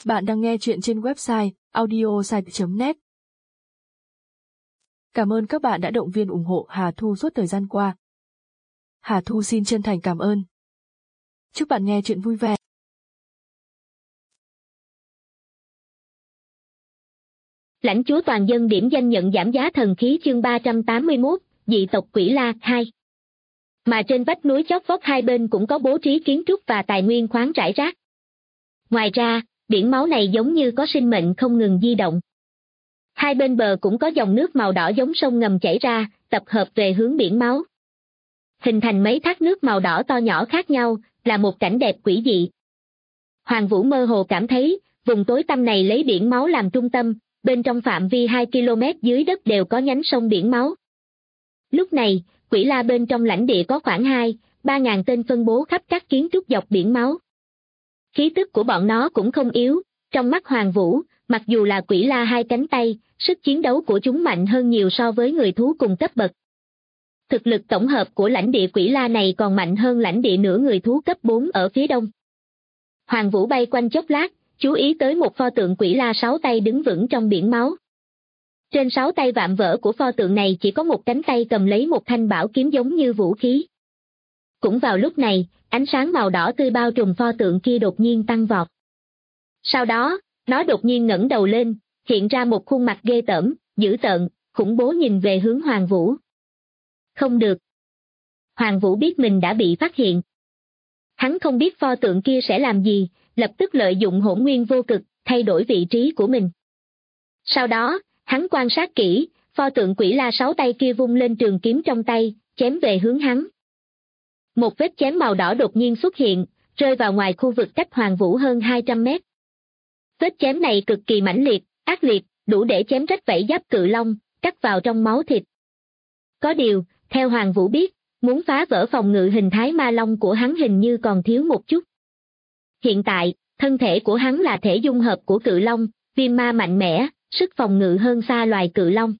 Bạn đang nghe chuyện trên website audiosite.net. Cảm ơn các bạn đã động viên ủng hộ Hà Thu suốt thời gian qua. Hà Thu xin chân thành cảm ơn. Chúc bạn nghe chuyện vui vẻ. Lãnh chúa toàn dân điểm danh nhận giảm giá thần khí chương 381, dị tộc Quỷ La 2. Mà trên vách núi chót vót hai bên cũng có bố trí kiến trúc và tài nguyên khoáng rải rác. Ngoài ra, biển máu này giống như có sinh mệnh không ngừng di động. Hai bên bờ cũng có dòng nước màu đỏ giống sông ngầm chảy ra, tập hợp về hướng biển máu. Hình thành mấy thác nước màu đỏ to nhỏ khác nhau, là một cảnh đẹp quỷ dị. Hoàng Vũ mơ hồ cảm thấy, vùng tối tăm này lấy biển máu làm trung tâm, bên trong phạm vi 2 km dưới đất đều có nhánh sông biển máu. Lúc này, Quỷ La bên trong lãnh địa có khoảng 2-3 ngàn tên phân bố khắp các kiến trúc dọc biển máu. Khí tức của bọn nó cũng không yếu, trong mắt Hoàng Vũ, mặc dù là Quỷ La hai cánh tay, sức chiến đấu của chúng mạnh hơn nhiều so với người thú cùng cấp bậc. Thực lực tổng hợp của lãnh địa Quỷ La này còn mạnh hơn lãnh địa nửa người thú cấp 4 ở phía đông. Hoàng Vũ bay quanh chốc lát, chú ý tới một pho tượng Quỷ La 6 tay đứng vững trong biển máu. Trên 6 tay vạm vỡ của pho tượng này chỉ có một cánh tay cầm lấy một thanh bảo kiếm giống như vũ khí. Cũng vào lúc này, ánh sáng màu đỏ tươi bao trùm pho tượng kia đột nhiên tăng vọt. Sau đó, nó đột nhiên ngẩng đầu lên, hiện ra một khuôn mặt ghê tởm, dữ tợn, khủng bố nhìn về hướng Hoàng Vũ. Không được. Hoàng Vũ biết mình đã bị phát hiện. Hắn không biết pho tượng kia sẽ làm gì, lập tức lợi dụng hỗn nguyên vô cực, thay đổi vị trí của mình. Sau đó, hắn quan sát kỹ, pho tượng Quỷ La 6 tay kia vung lên trường kiếm trong tay, chém về hướng hắn. Một vết chém màu đỏ đột nhiên xuất hiện, rơi vào ngoài khu vực cách Hoàng Vũ hơn 200 mét. Vết chém này cực kỳ mãnh liệt, ác liệt, đủ để chém rách vảy giáp cự long, cắt vào trong máu thịt. Có điều, theo Hoàng Vũ biết, muốn phá vỡ phòng ngự hình thái ma long của hắn hình như còn thiếu một chút. Hiện tại, thân thể của hắn là thể dung hợp của cự long, viêm ma mạnh mẽ, sức phòng ngự hơn xa loài cự long.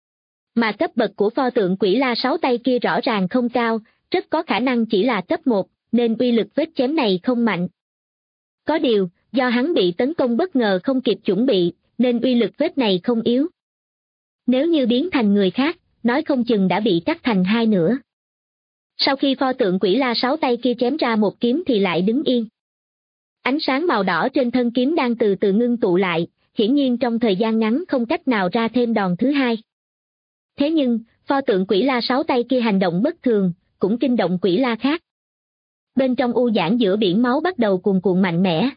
Mà cấp bậc của pho tượng Quỷ La 6 tay kia rõ ràng không cao, rất có khả năng chỉ là cấp 1, nên uy lực vết chém này không mạnh. Có điều, do hắn bị tấn công bất ngờ không kịp chuẩn bị, nên uy lực vết này không yếu. Nếu như biến thành người khác, nói không chừng đã bị cắt thành hai nửa. Sau khi pho tượng Quỷ La 6 tay kia chém ra một kiếm thì lại đứng yên. Ánh sáng màu đỏ trên thân kiếm đang từ từ ngưng tụ lại, hiển nhiên trong thời gian ngắn không cách nào ra thêm đòn thứ hai. Thế nhưng, pho tượng Quỷ La 6 tay kia hành động bất thường, cũng kinh động Quỷ La khác. Bên trong u giãn giữa biển máu bắt đầu cuồn cuộn mạnh mẽ.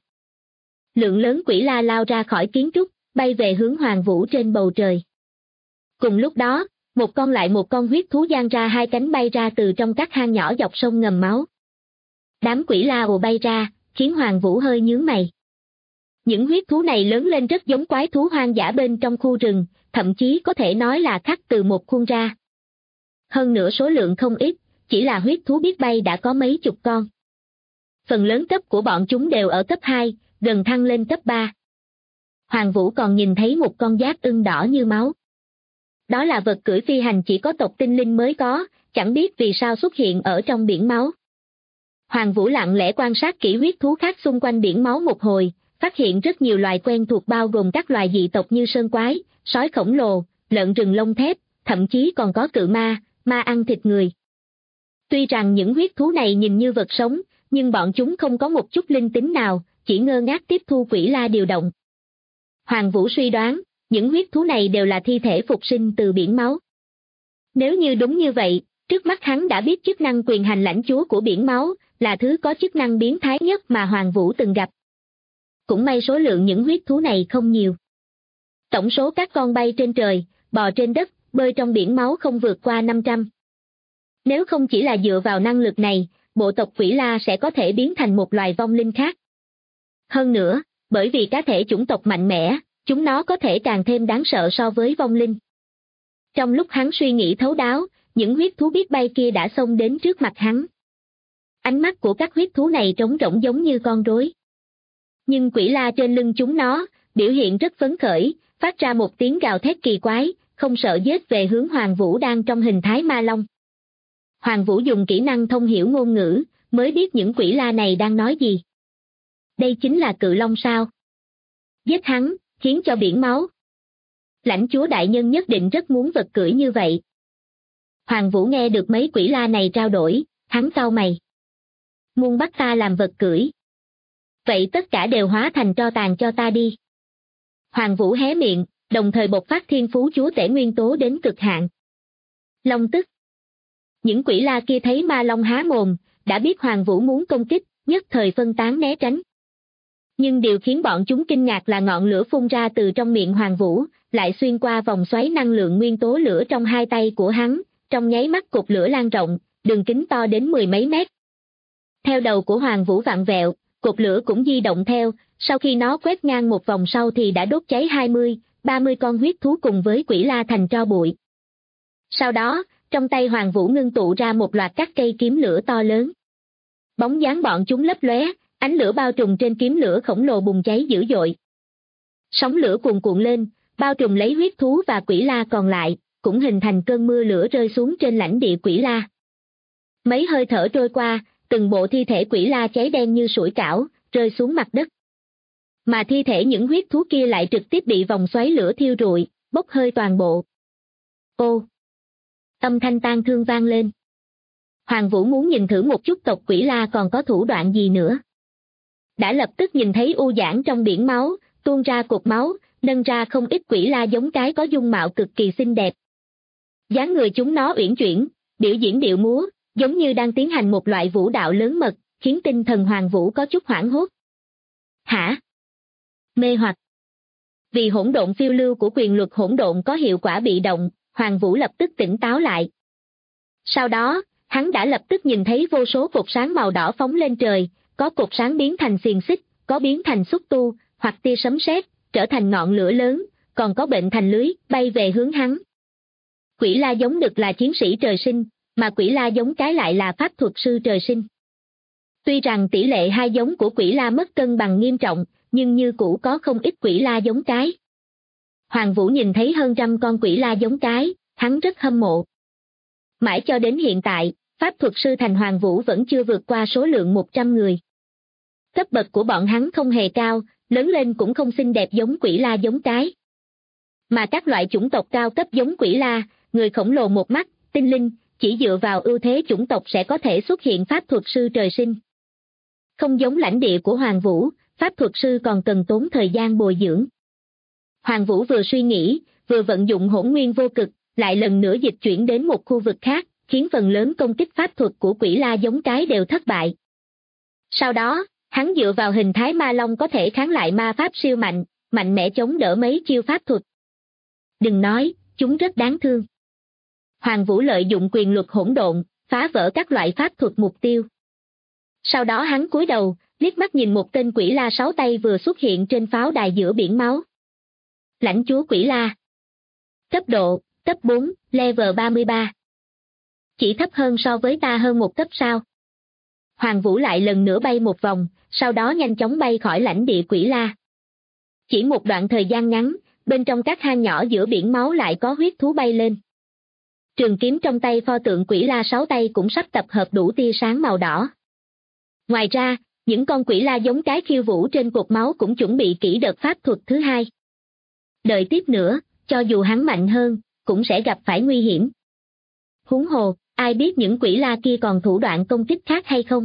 Lượng lớn Quỷ La lao ra khỏi kiến trúc, bay về hướng Hoàng Vũ trên bầu trời. Cùng lúc đó, một con huyết thú giang ra hai cánh bay ra từ trong các hang nhỏ dọc sông ngầm máu. Đám Quỷ La ồ bay ra, khiến Hoàng Vũ hơi nhướng mày. Những huyết thú này lớn lên rất giống quái thú hoang dã bên trong khu rừng, thậm chí có thể nói là khắc từ một khuôn ra. Hơn nữa số lượng không ít, chỉ là huyết thú biết bay đã có mấy chục con. Phần lớn cấp của bọn chúng đều ở cấp 2, gần thăng lên cấp 3. Hoàng Vũ còn nhìn thấy một con giác ưng đỏ như máu. Đó là vật cưỡi phi hành chỉ có tộc tinh linh mới có, chẳng biết vì sao xuất hiện ở trong biển máu. Hoàng Vũ lặng lẽ quan sát kỹ huyết thú khác xung quanh biển máu một hồi, phát hiện rất nhiều loài quen thuộc bao gồm các loài dị tộc như sơn quái, sói khổng lồ, lợn rừng lông thép, thậm chí còn có cự ma, ma ăn thịt người. Tuy rằng những huyết thú này nhìn như vật sống, nhưng bọn chúng không có một chút linh tính nào, chỉ ngơ ngác tiếp thu Quỷ La điều động. Hoàng Vũ suy đoán, những huyết thú này đều là thi thể phục sinh từ biển máu. Nếu như đúng như vậy, trước mắt hắn đã biết chức năng quyền hành lãnh chúa của biển máu, là thứ có chức năng biến thái nhất mà Hoàng Vũ từng gặp. Cũng may số lượng những huyết thú này không nhiều. Tổng số các con bay trên trời, bò trên đất, bơi trong biển máu không vượt qua 500. Nếu không chỉ là dựa vào năng lực này, bộ tộc Quỷ La sẽ có thể biến thành một loài vong linh khác. Hơn nữa, bởi vì cá thể chủng tộc mạnh mẽ, chúng nó có thể càng thêm đáng sợ so với vong linh. Trong lúc hắn suy nghĩ thấu đáo, những huyết thú biết bay kia đã xông đến trước mặt hắn. Ánh mắt của các huyết thú này trống rỗng giống như con rối. Nhưng Quỷ La trên lưng chúng nó, biểu hiện rất phấn khởi, phát ra một tiếng gào thét kỳ quái, không sợ giết về hướng Hoàng Vũ đang trong hình thái ma long. Hoàng Vũ dùng kỹ năng thông hiểu ngôn ngữ, mới biết những Quỷ La này đang nói gì. Đây chính là cự long sao? giết hắn, khiến cho biển máu. Lãnh chúa đại nhân nhất định rất muốn vật cưỡi như vậy. Hoàng Vũ nghe được mấy quỷ la này trao đổi, hắn cau mày. Muốn bắt ta làm vật cưỡi. Vậy tất cả đều hóa thành tro tàn cho ta đi. Hoàng Vũ hé miệng, đồng thời bộc phát thiên phú chúa tể nguyên tố đến cực hạn. Long tức. Những quỷ la kia thấy ma long há mồm, đã biết Hoàng Vũ muốn công kích, nhất thời phân tán né tránh. Nhưng điều khiến bọn chúng kinh ngạc là ngọn lửa phun ra từ trong miệng Hoàng Vũ, lại xuyên qua vòng xoáy năng lượng nguyên tố lửa trong hai tay của hắn, trong nháy mắt cột lửa lan rộng, đường kính to đến 10 mấy mét. Theo đầu của Hoàng Vũ vặn vẹo, cột lửa cũng di động theo, sau khi nó quét ngang một vòng sau thì đã đốt cháy 20, 30 con huyết thú cùng với quỷ la thành tro bụi. Sau đó, trong tay Hoàng Vũ ngưng tụ ra một loạt các cây kiếm lửa to lớn. Bóng dáng bọn chúng lấp lóe, ánh lửa bao trùm trên kiếm lửa khổng lồ bùng cháy dữ dội. Sóng lửa cuồn cuộn lên, bao trùm lấy huyết thú và quỷ la còn lại, cũng hình thành cơn mưa lửa rơi xuống trên lãnh địa quỷ la. Mấy hơi thở trôi qua, từng bộ thi thể quỷ la cháy đen như sủi cảo, rơi xuống mặt đất. Mà thi thể những huyết thú kia lại trực tiếp bị vòng xoáy lửa thiêu rụi, bốc hơi toàn bộ. Ô! Âm thanh tang thương vang lên. Hoàng Vũ muốn nhìn thử một chút tộc quỷ la còn có thủ đoạn gì nữa. Đã lập tức nhìn thấy u giãn trong biển máu, tuôn ra cột máu, nâng ra không ít quỷ la giống cái có dung mạo cực kỳ xinh đẹp. Dáng người chúng nó uyển chuyển, biểu diễn điệu múa, giống như đang tiến hành một loại vũ đạo lớn mật, khiến tinh thần Hoàng Vũ có chút hoảng hốt. Hả? Mê hoặc. Vì hỗn độn phiêu lưu của quyền luật hỗn độn có hiệu quả bị động, Hoàng Vũ lập tức tỉnh táo lại. Sau đó, hắn đã lập tức nhìn thấy vô số cột sáng màu đỏ phóng lên trời, có cột sáng biến thành xiềng xích, có biến thành xúc tu, hoặc tia sấm sét, trở thành ngọn lửa lớn, còn có bệnh thành lưới, bay về hướng hắn. Quỷ la giống đực là chiến sĩ trời sinh, mà quỷ la giống cái lại là pháp thuật sư trời sinh. Tuy rằng tỷ lệ hai giống của quỷ la mất cân bằng nghiêm trọng, nhưng như cũ có không ít quỷ la giống cái. Hoàng Vũ nhìn thấy hơn 100 con quỷ la giống cái, hắn rất hâm mộ. Mãi cho đến hiện tại, pháp thuật sư thành Hoàng Vũ vẫn chưa vượt qua số lượng 100 người. Cấp bậc của bọn hắn không hề cao, lớn lên cũng không xinh đẹp giống quỷ la giống cái. Mà các loại chủng tộc cao cấp giống quỷ la, người khổng lồ một mắt, tinh linh, chỉ dựa vào ưu thế chủng tộc sẽ có thể xuất hiện pháp thuật sư trời sinh. Không giống lãnh địa của Hoàng Vũ, pháp thuật sư còn cần tốn thời gian bồi dưỡng. Hoàng Vũ vừa suy nghĩ, vừa vận dụng hỗn nguyên vô cực, lại lần nữa dịch chuyển đến một khu vực khác, khiến phần lớn công kích pháp thuật của quỷ la giống cái đều thất bại. Sau đó, hắn dựa vào hình thái ma long có thể kháng lại ma pháp siêu mạnh, mạnh mẽ chống đỡ mấy chiêu pháp thuật. Đừng nói, chúng rất đáng thương. Hoàng Vũ lợi dụng quyền luật hỗn độn, phá vỡ các loại pháp thuật mục tiêu. Sau đó hắn cúi đầu, liếc mắt nhìn một tên quỷ la 6 tay vừa xuất hiện trên pháo đài giữa biển máu. Lãnh chúa quỷ la. Cấp độ, cấp 4, level 33. Chỉ thấp hơn so với ta hơn một cấp sao. Hoàng Vũ lại lần nữa bay một vòng, sau đó nhanh chóng bay khỏi lãnh địa quỷ la. Chỉ một đoạn thời gian ngắn, bên trong các hang nhỏ giữa biển máu lại có huyết thú bay lên. Trường kiếm trong tay pho tượng quỷ la 6 tay cũng sắp tập hợp đủ tia sáng màu đỏ. Ngoài ra, những con quỷ la giống cái khiêu vũ trên cột máu cũng chuẩn bị kỹ đợt pháp thuật thứ hai. Đợi tiếp nữa, cho dù hắn mạnh hơn, cũng sẽ gặp phải nguy hiểm. Huống hồ, ai biết những quỷ la kia còn thủ đoạn công kích khác hay không?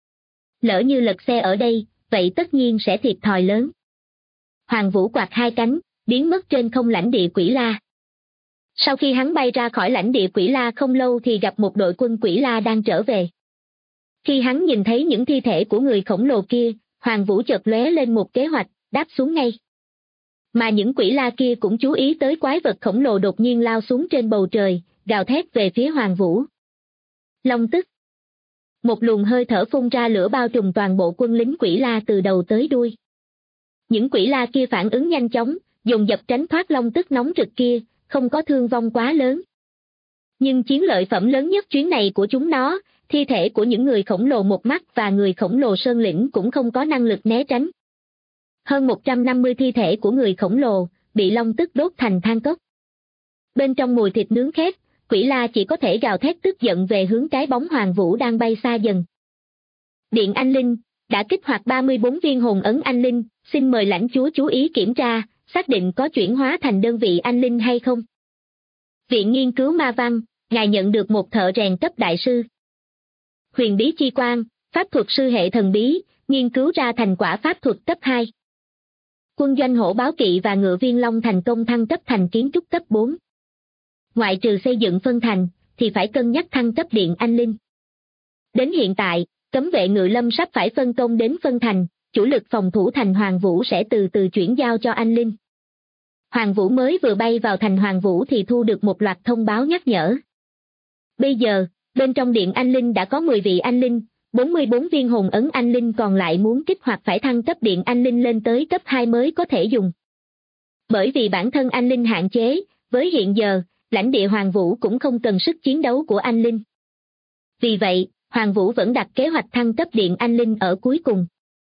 Lỡ như lật xe ở đây, vậy tất nhiên sẽ thiệt thòi lớn. Hoàng Vũ quạt hai cánh, biến mất trên không lãnh địa quỷ la. Sau khi hắn bay ra khỏi lãnh địa quỷ la không lâu thì gặp một đội quân quỷ la đang trở về. Khi hắn nhìn thấy những thi thể của người khổng lồ kia, Hoàng Vũ chợt lóe lên một kế hoạch, đáp xuống ngay. Mà những quỷ la kia cũng chú ý tới quái vật khổng lồ đột nhiên lao xuống trên bầu trời, gào thét về phía Hoàng Vũ. Long tức. Một luồng hơi thở phun ra lửa bao trùm toàn bộ quân lính quỷ la từ đầu tới đuôi. Những quỷ la kia phản ứng nhanh chóng, dồn dập tránh thoát long tức nóng rực kia, không có thương vong quá lớn. Nhưng chiến lợi phẩm lớn nhất chuyến này của chúng nó, thi thể của những người khổng lồ một mắt và người khổng lồ sơn lĩnh cũng không có năng lực né tránh. Hơn 150 thi thể của người khổng lồ, bị long tức đốt thành than cốc. Bên trong mùi thịt nướng khét, quỷ la chỉ có thể gào thét tức giận về hướng cái bóng Hoàng Vũ đang bay xa dần. Điện Anh Linh, đã kích hoạt 34 viên hồn ấn anh linh, xin mời lãnh chúa chú ý kiểm tra, xác định có chuyển hóa thành đơn vị anh linh hay không. Viện nghiên cứu ma văn, ngài nhận được một thợ rèn cấp đại sư. Huyền bí chi quang, pháp thuật sư hệ thần bí, nghiên cứu ra thành quả pháp thuật cấp 2. Quân doanh hổ báo kỵ và ngựa viên long thành công thăng cấp thành kiến trúc cấp 4. Ngoại trừ xây dựng phân thành, thì phải cân nhắc thăng cấp điện anh linh. Đến hiện tại, cấm vệ ngự lâm sắp phải phân công đến phân thành, chủ lực phòng thủ thành Hoàng Vũ sẽ từ từ chuyển giao cho anh linh. Hoàng Vũ mới vừa bay vào thành Hoàng Vũ thì thu được một loạt thông báo nhắc nhở. Bây giờ, bên trong điện anh linh đã có 10 vị anh linh, 44 viên hồn ấn anh linh còn lại muốn kích hoạt phải thăng cấp điện anh linh lên tới cấp 2 mới có thể dùng. Bởi vì bản thân anh linh hạn chế, với hiện giờ, lãnh địa Hoàng Vũ cũng không cần sức chiến đấu của anh linh. Vì vậy, Hoàng Vũ vẫn đặt kế hoạch thăng cấp điện anh linh ở cuối cùng.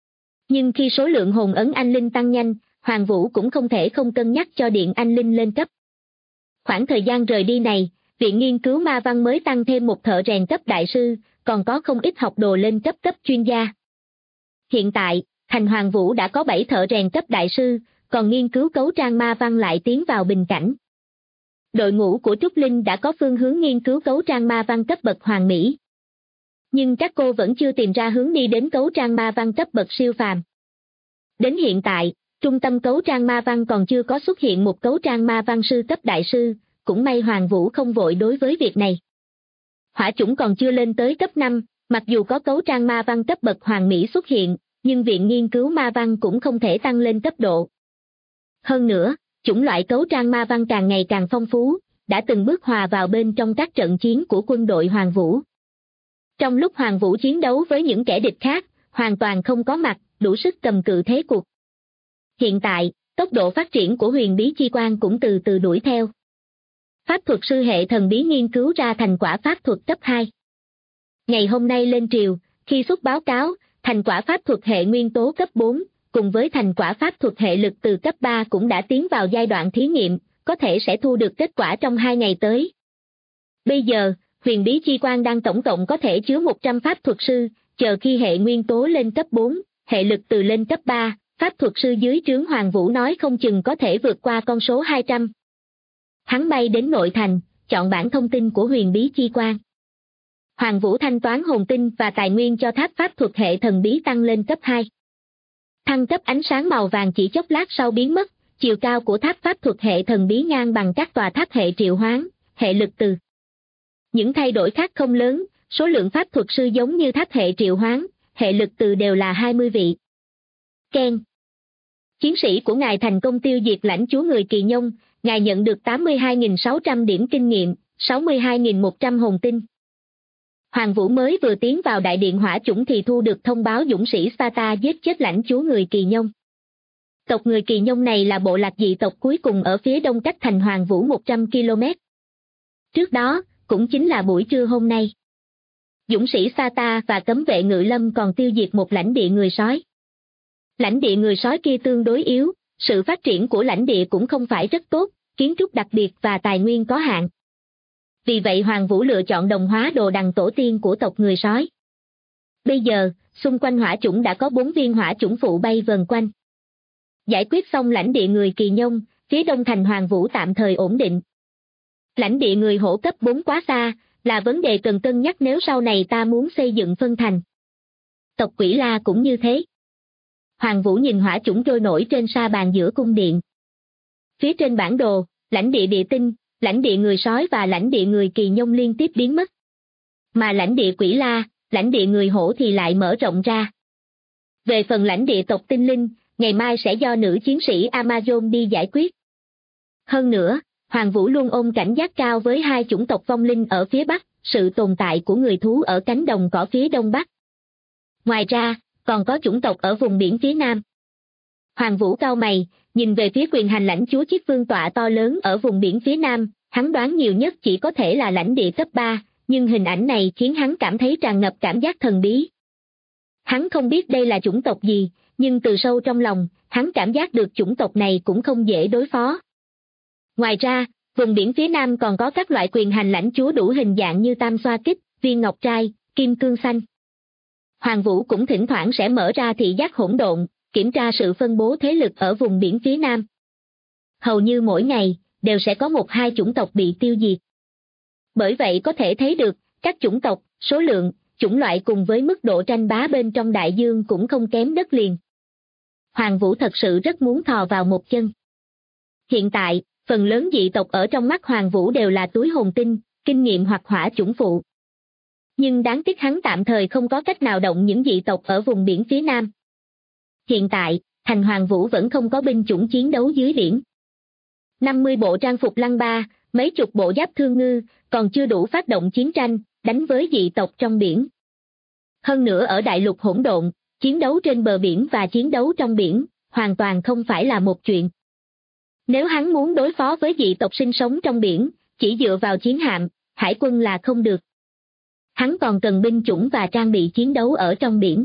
Nhưng khi số lượng hồn ấn anh linh tăng nhanh, Hoàng Vũ cũng không thể không cân nhắc cho điện anh linh lên cấp. Khoảng thời gian rời đi này, Viện nghiên cứu ma văn mới tăng thêm một thợ rèn cấp đại sư, còn có không ít học đồ lên cấp chuyên gia. Hiện tại, thành Hoàng Vũ đã có 7 thợ rèn cấp đại sư, còn nghiên cứu cấu trang ma văn lại tiến vào bình cảnh. Đội ngũ của Trúc Linh đã có phương hướng nghiên cứu cấu trang ma văn cấp bậc hoàn mỹ. Nhưng các cô vẫn chưa tìm ra hướng đi đến cấu trang ma văn cấp bậc siêu phàm. Đến hiện tại, trung tâm cấu trang ma văn còn chưa có xuất hiện một cấu trang ma văn sư cấp đại sư, cũng may Hoàng Vũ không vội đối với việc này. Hỏa chủng còn chưa lên tới cấp 5, mặc dù có cấu trang ma văn cấp bậc hoàn mỹ xuất hiện, nhưng Viện nghiên cứu ma văn cũng không thể tăng lên cấp độ. Hơn nữa, chủng loại cấu trang ma văn càng ngày càng phong phú, đã từng bước hòa vào bên trong các trận chiến của quân đội Hoàng Vũ. Trong lúc Hoàng Vũ chiến đấu với những kẻ địch khác, hoàn toàn không có mặt, đủ sức cầm cự thế cuộc. Hiện tại, tốc độ phát triển của huyền bí chi quang cũng từ từ đuổi theo. Pháp thuật sư hệ thần bí nghiên cứu ra thành quả pháp thuật cấp 2. Ngày hôm nay lên triều, khi xuất báo cáo, thành quả pháp thuật hệ nguyên tố cấp 4, cùng với thành quả pháp thuật hệ lực từ cấp 3 cũng đã tiến vào giai đoạn thí nghiệm, có thể sẽ thu được kết quả trong 2 ngày tới. Bây giờ, huyền bí chi quang đang tổng cộng có thể chứa 100 pháp thuật sư, chờ khi hệ nguyên tố lên cấp 4, hệ lực từ lên cấp 3, pháp thuật sư dưới trướng Hoàng Vũ nói không chừng có thể vượt qua con số 200. Hắn bay đến nội thành, chọn bản thông tin của huyền bí chi quang. Hoàng Vũ thanh toán hồn tinh và tài nguyên cho tháp pháp thuật hệ thần bí tăng lên cấp 2. Thăng cấp ánh sáng màu vàng chỉ chốc lát sau biến mất, chiều cao của tháp pháp thuật hệ thần bí ngang bằng các tòa tháp hệ triệu hoán, hệ lực từ. Những thay đổi khác không lớn, số lượng pháp thuật sư giống như tháp hệ triệu hoán, hệ lực từ đều là 20 vị. Ken. Chiến sĩ của ngài thành công tiêu diệt lãnh chúa người Kỳ Nhông, ngài nhận được 82.600 điểm kinh nghiệm, 62.100 hồn tinh. Hoàng Vũ mới vừa tiến vào đại điện hỏa chủng thì thu được thông báo dũng sĩ Sparta giết chết lãnh chúa người Kỳ Nhông. Tộc người Kỳ Nhông này là bộ lạc dị tộc cuối cùng ở phía đông cách thành Hoàng Vũ 100 km. Trước đó, cũng chính là buổi trưa hôm nay, dũng sĩ Sparta và cấm vệ ngự lâm còn tiêu diệt một lãnh địa người sói. Lãnh địa người sói kia tương đối yếu, sự phát triển của lãnh địa cũng không phải rất tốt, kiến trúc đặc biệt và tài nguyên có hạn. Vì vậy Hoàng Vũ lựa chọn đồng hóa đồ đằng tổ tiên của tộc người sói. Bây giờ, xung quanh hỏa chủng đã có 4 viên hỏa chủng phụ bay vần quanh. Giải quyết xong lãnh địa người Kỳ Nhông, phía đông thành Hoàng Vũ tạm thời ổn định. Lãnh địa người hổ cấp 4 quá xa, là vấn đề cần cân nhắc nếu sau này ta muốn xây dựng phân thành. Tộc Quỷ La cũng như thế. Hoàng Vũ nhìn hỏa chủng trôi nổi trên sa bàn giữa cung điện. Phía trên bản đồ, lãnh địa địa tinh, lãnh địa người sói và lãnh địa người Kỳ Nhông liên tiếp biến mất. Mà lãnh địa Quỷ La, lãnh địa người hổ thì lại mở rộng ra. Về phần lãnh địa tộc tinh linh, ngày mai sẽ do nữ chiến sĩ Amazon đi giải quyết. Hơn nữa, Hoàng Vũ luôn ôm cảnh giác cao với 2 chủng tộc vong linh ở phía bắc, sự tồn tại của người thú ở cánh đồng cỏ phía đông bắc. Ngoài ra, còn có chủng tộc ở vùng biển phía nam. Hoàng Vũ cau mày, nhìn về phía quyền hành lãnh chúa chiếc vương tọa to lớn ở vùng biển phía nam, hắn đoán nhiều nhất chỉ có thể là lãnh địa cấp 3, nhưng hình ảnh này khiến hắn cảm thấy tràn ngập cảm giác thần bí. Hắn không biết đây là chủng tộc gì, nhưng từ sâu trong lòng, hắn cảm giác được chủng tộc này cũng không dễ đối phó. Ngoài ra, vùng biển phía nam còn có các loại quyền hành lãnh chúa đủ hình dạng như tam xoa kích, viên ngọc trai, kim cương xanh. Hoàng Vũ cũng thỉnh thoảng sẽ mở ra thị giác hỗn độn, kiểm tra sự phân bố thế lực ở vùng biển phía Nam. Hầu như mỗi ngày, đều sẽ có 1-2 chủng tộc bị tiêu diệt. Bởi vậy có thể thấy được, các chủng tộc, số lượng, chủng loại cùng với mức độ tranh bá bên trong đại dương cũng không kém đất liền. Hoàng Vũ thật sự rất muốn thò vào một chân. Hiện tại, phần lớn dị tộc ở trong mắt Hoàng Vũ đều là túi hồn tinh, kinh nghiệm hoặc hỏa chủng phụ. Nhưng đáng tiếc hắn tạm thời không có cách nào động những dị tộc ở vùng biển phía Nam. Hiện tại, thành Hoàng Vũ vẫn không có binh chủng chiến đấu dưới biển. 50 bộ trang phục lăng ba, mấy chục bộ giáp thương ngư, còn chưa đủ phát động chiến tranh, đánh với dị tộc trong biển. Hơn nữa ở đại lục hỗn độn, chiến đấu trên bờ biển và chiến đấu trong biển, hoàn toàn không phải là một chuyện. Nếu hắn muốn đối phó với dị tộc sinh sống trong biển, chỉ dựa vào chiến hạm, hải quân là không được. Hắn còn cần binh chủng và trang bị chiến đấu ở trong biển.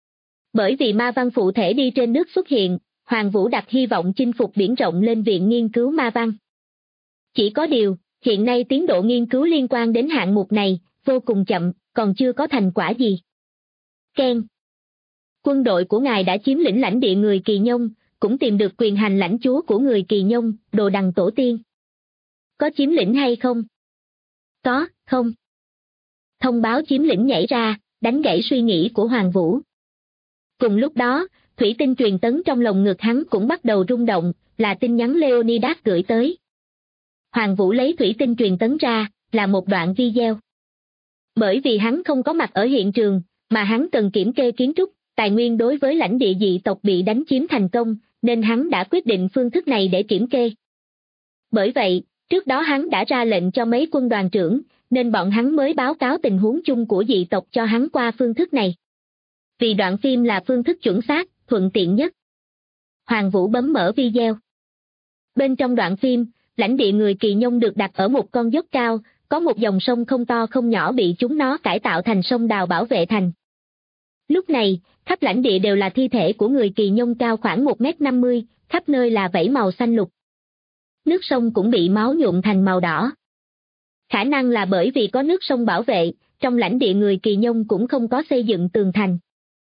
Bởi vì ma văn phụ thể đi trên nước xuất hiện, Hoàng Vũ đặt hy vọng chinh phục biển rộng lên Viện Nghiên cứu Ma văn. Chỉ có điều, hiện nay tiến độ nghiên cứu liên quan đến hạng mục này, vô cùng chậm, còn chưa có thành quả gì. Ken. Quân đội của ngài đã chiếm lĩnh lãnh địa người Kỳ Nhông, cũng tìm được quyền hành lãnh chúa của người Kỳ Nhông, Đồ Đằng Tổ Tiên. Có chiếm lĩnh hay không? Có, không. Thông báo chiếm lĩnh nhảy ra, đánh gãy suy nghĩ của Hoàng Vũ. Cùng lúc đó, thủy tinh truyền tấn trong lồng ngực hắn cũng bắt đầu rung động, là tin nhắn Leonidas gửi tới. Hoàng Vũ lấy thủy tinh truyền tấn ra, là một đoạn video. Bởi vì hắn không có mặt ở hiện trường, mà hắn cần kiểm kê kiến trúc, tài nguyên đối với lãnh địa dị tộc bị đánh chiếm thành công, nên hắn đã quyết định phương thức này để kiểm kê. Bởi vậy, trước đó hắn đã ra lệnh cho mấy quân đoàn trưởng, nên bọn hắn mới báo cáo tình huống chung của dị tộc cho hắn qua phương thức này. Vì đoạn phim là phương thức chuẩn xác, thuận tiện nhất. Hoàng Vũ bấm mở video. Bên trong đoạn phim, lãnh địa người Kỳ Nhông được đặt ở một con dốc cao, có một dòng sông không to không nhỏ bị chúng nó cải tạo thành sông đào bảo vệ thành. Lúc này, khắp lãnh địa đều là thi thể của người Kỳ Nhông cao khoảng 1,50 m, khắp nơi là vảy màu xanh lục. Nước sông cũng bị máu nhuộm thành màu đỏ. Khả năng là bởi vì có nước sông bảo vệ, trong lãnh địa người Kỳ Nhông cũng không có xây dựng tường thành.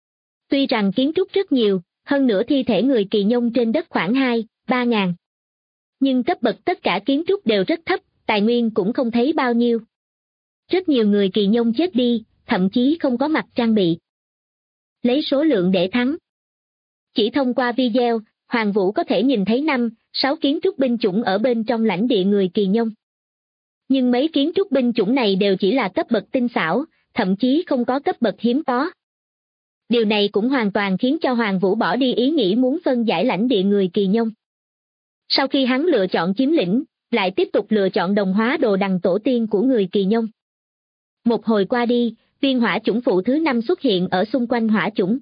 Tuy rằng kiến trúc rất nhiều, hơn nữa thi thể người Kỳ Nhông trên đất khoảng 2-3 ngàn. Nhưng cấp bậc tất cả kiến trúc đều rất thấp, tài nguyên cũng không thấy bao nhiêu. Rất nhiều người Kỳ Nhông chết đi, thậm chí không có mặt trang bị. Lấy số lượng để thắng. Chỉ thông qua video, Hoàng Vũ có thể nhìn thấy 5-6 kiến trúc binh chủng ở bên trong lãnh địa người Kỳ Nhông. Nhưng mấy kiến trúc binh chủng này đều chỉ là cấp bậc tinh xảo, thậm chí không có cấp bậc hiếm có. Điều này cũng hoàn toàn khiến cho Hoàng Vũ bỏ đi ý nghĩ muốn phân giải lãnh địa người Kỳ Nhông. Sau khi hắn lựa chọn chiếm lĩnh, lại tiếp tục lựa chọn đồng hóa Đồ Đằng Tổ Tiên của người Kỳ Nhông. Một hồi qua đi, viên hỏa chủng phụ thứ 5 xuất hiện ở xung quanh hỏa chủng.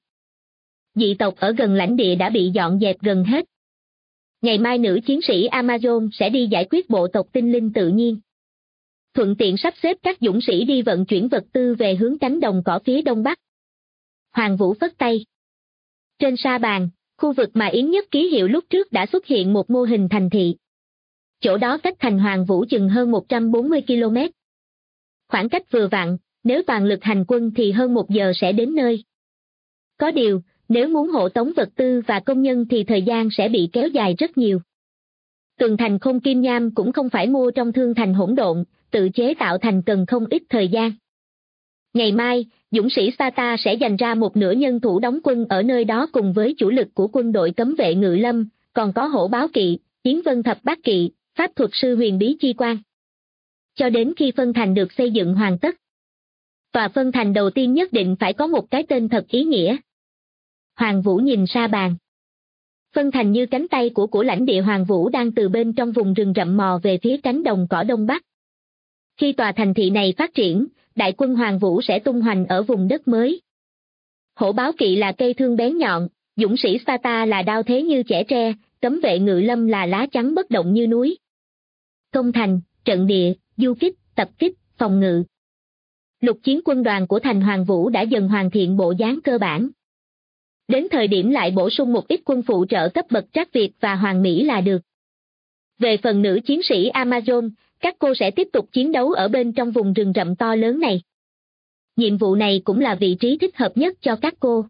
Dị tộc ở gần lãnh địa đã bị dọn dẹp gần hết. Ngày mai nữ chiến sĩ Amazon sẽ đi giải quyết bộ tộc tinh linh tự nhiên. Thuận tiện sắp xếp các dũng sĩ đi vận chuyển vật tư về hướng cánh đồng cỏ phía đông bắc. Hoàng Vũ phất tay. Trên sa bàn, khu vực mà Yến Nhất ký hiệu lúc trước đã xuất hiện một mô hình thành thị. Chỗ đó cách thành Hoàng Vũ chừng hơn 140 km. Khoảng cách vừa vặn, nếu toàn lực hành quân thì hơn 1 giờ sẽ đến nơi. Có điều, nếu muốn hộ tống vật tư và công nhân thì thời gian sẽ bị kéo dài rất nhiều. Tường thành không kim nham cũng không phải mua trong thương thành hỗn độn, tự chế tạo thành cần không ít thời gian. Ngày mai, dũng sĩ Sparta sẽ dành ra một nửa nhân thủ đóng quân ở nơi đó cùng với chủ lực của quân đội cấm vệ ngự lâm, còn có hổ báo kỵ, Yến Vân thập bát kỵ, pháp thuật sư huyền bí chi quan. Cho đến khi phân thành được xây dựng hoàn tất. Tòa phân thành đầu tiên nhất định phải có một cái tên thật ý nghĩa. Hoàng Vũ nhìn sa bàn. Phân thành như cánh tay của lãnh địa Hoàng Vũ đang từ bên trong vùng rừng rậm mò về phía cánh đồng cỏ đông bắc. Khi tòa thành thị này phát triển, đại quân Hoàng Vũ sẽ tung hoành ở vùng đất mới. Hổ báo kỵ là cây thương bén nhọn, dũng sĩ Sparta là đao thế như chẻ tre, cấm vệ ngự lâm là lá chắn bất động như núi. Công thành, trận địa, du kích, tập kích, phòng ngự. Lục chiến quân đoàn của thành Hoàng Vũ đã dần hoàn thiện bộ dáng cơ bản. Đến thời điểm lại bổ sung một ít quân phụ trợ cấp bậc Trác Việt và Hoàng Mỹ là được. Về phần nữ chiến sĩ Amazon, các cô sẽ tiếp tục chiến đấu ở bên trong vùng rừng rậm to lớn này. nhiệm vụ này cũng là vị trí thích hợp nhất cho các cô.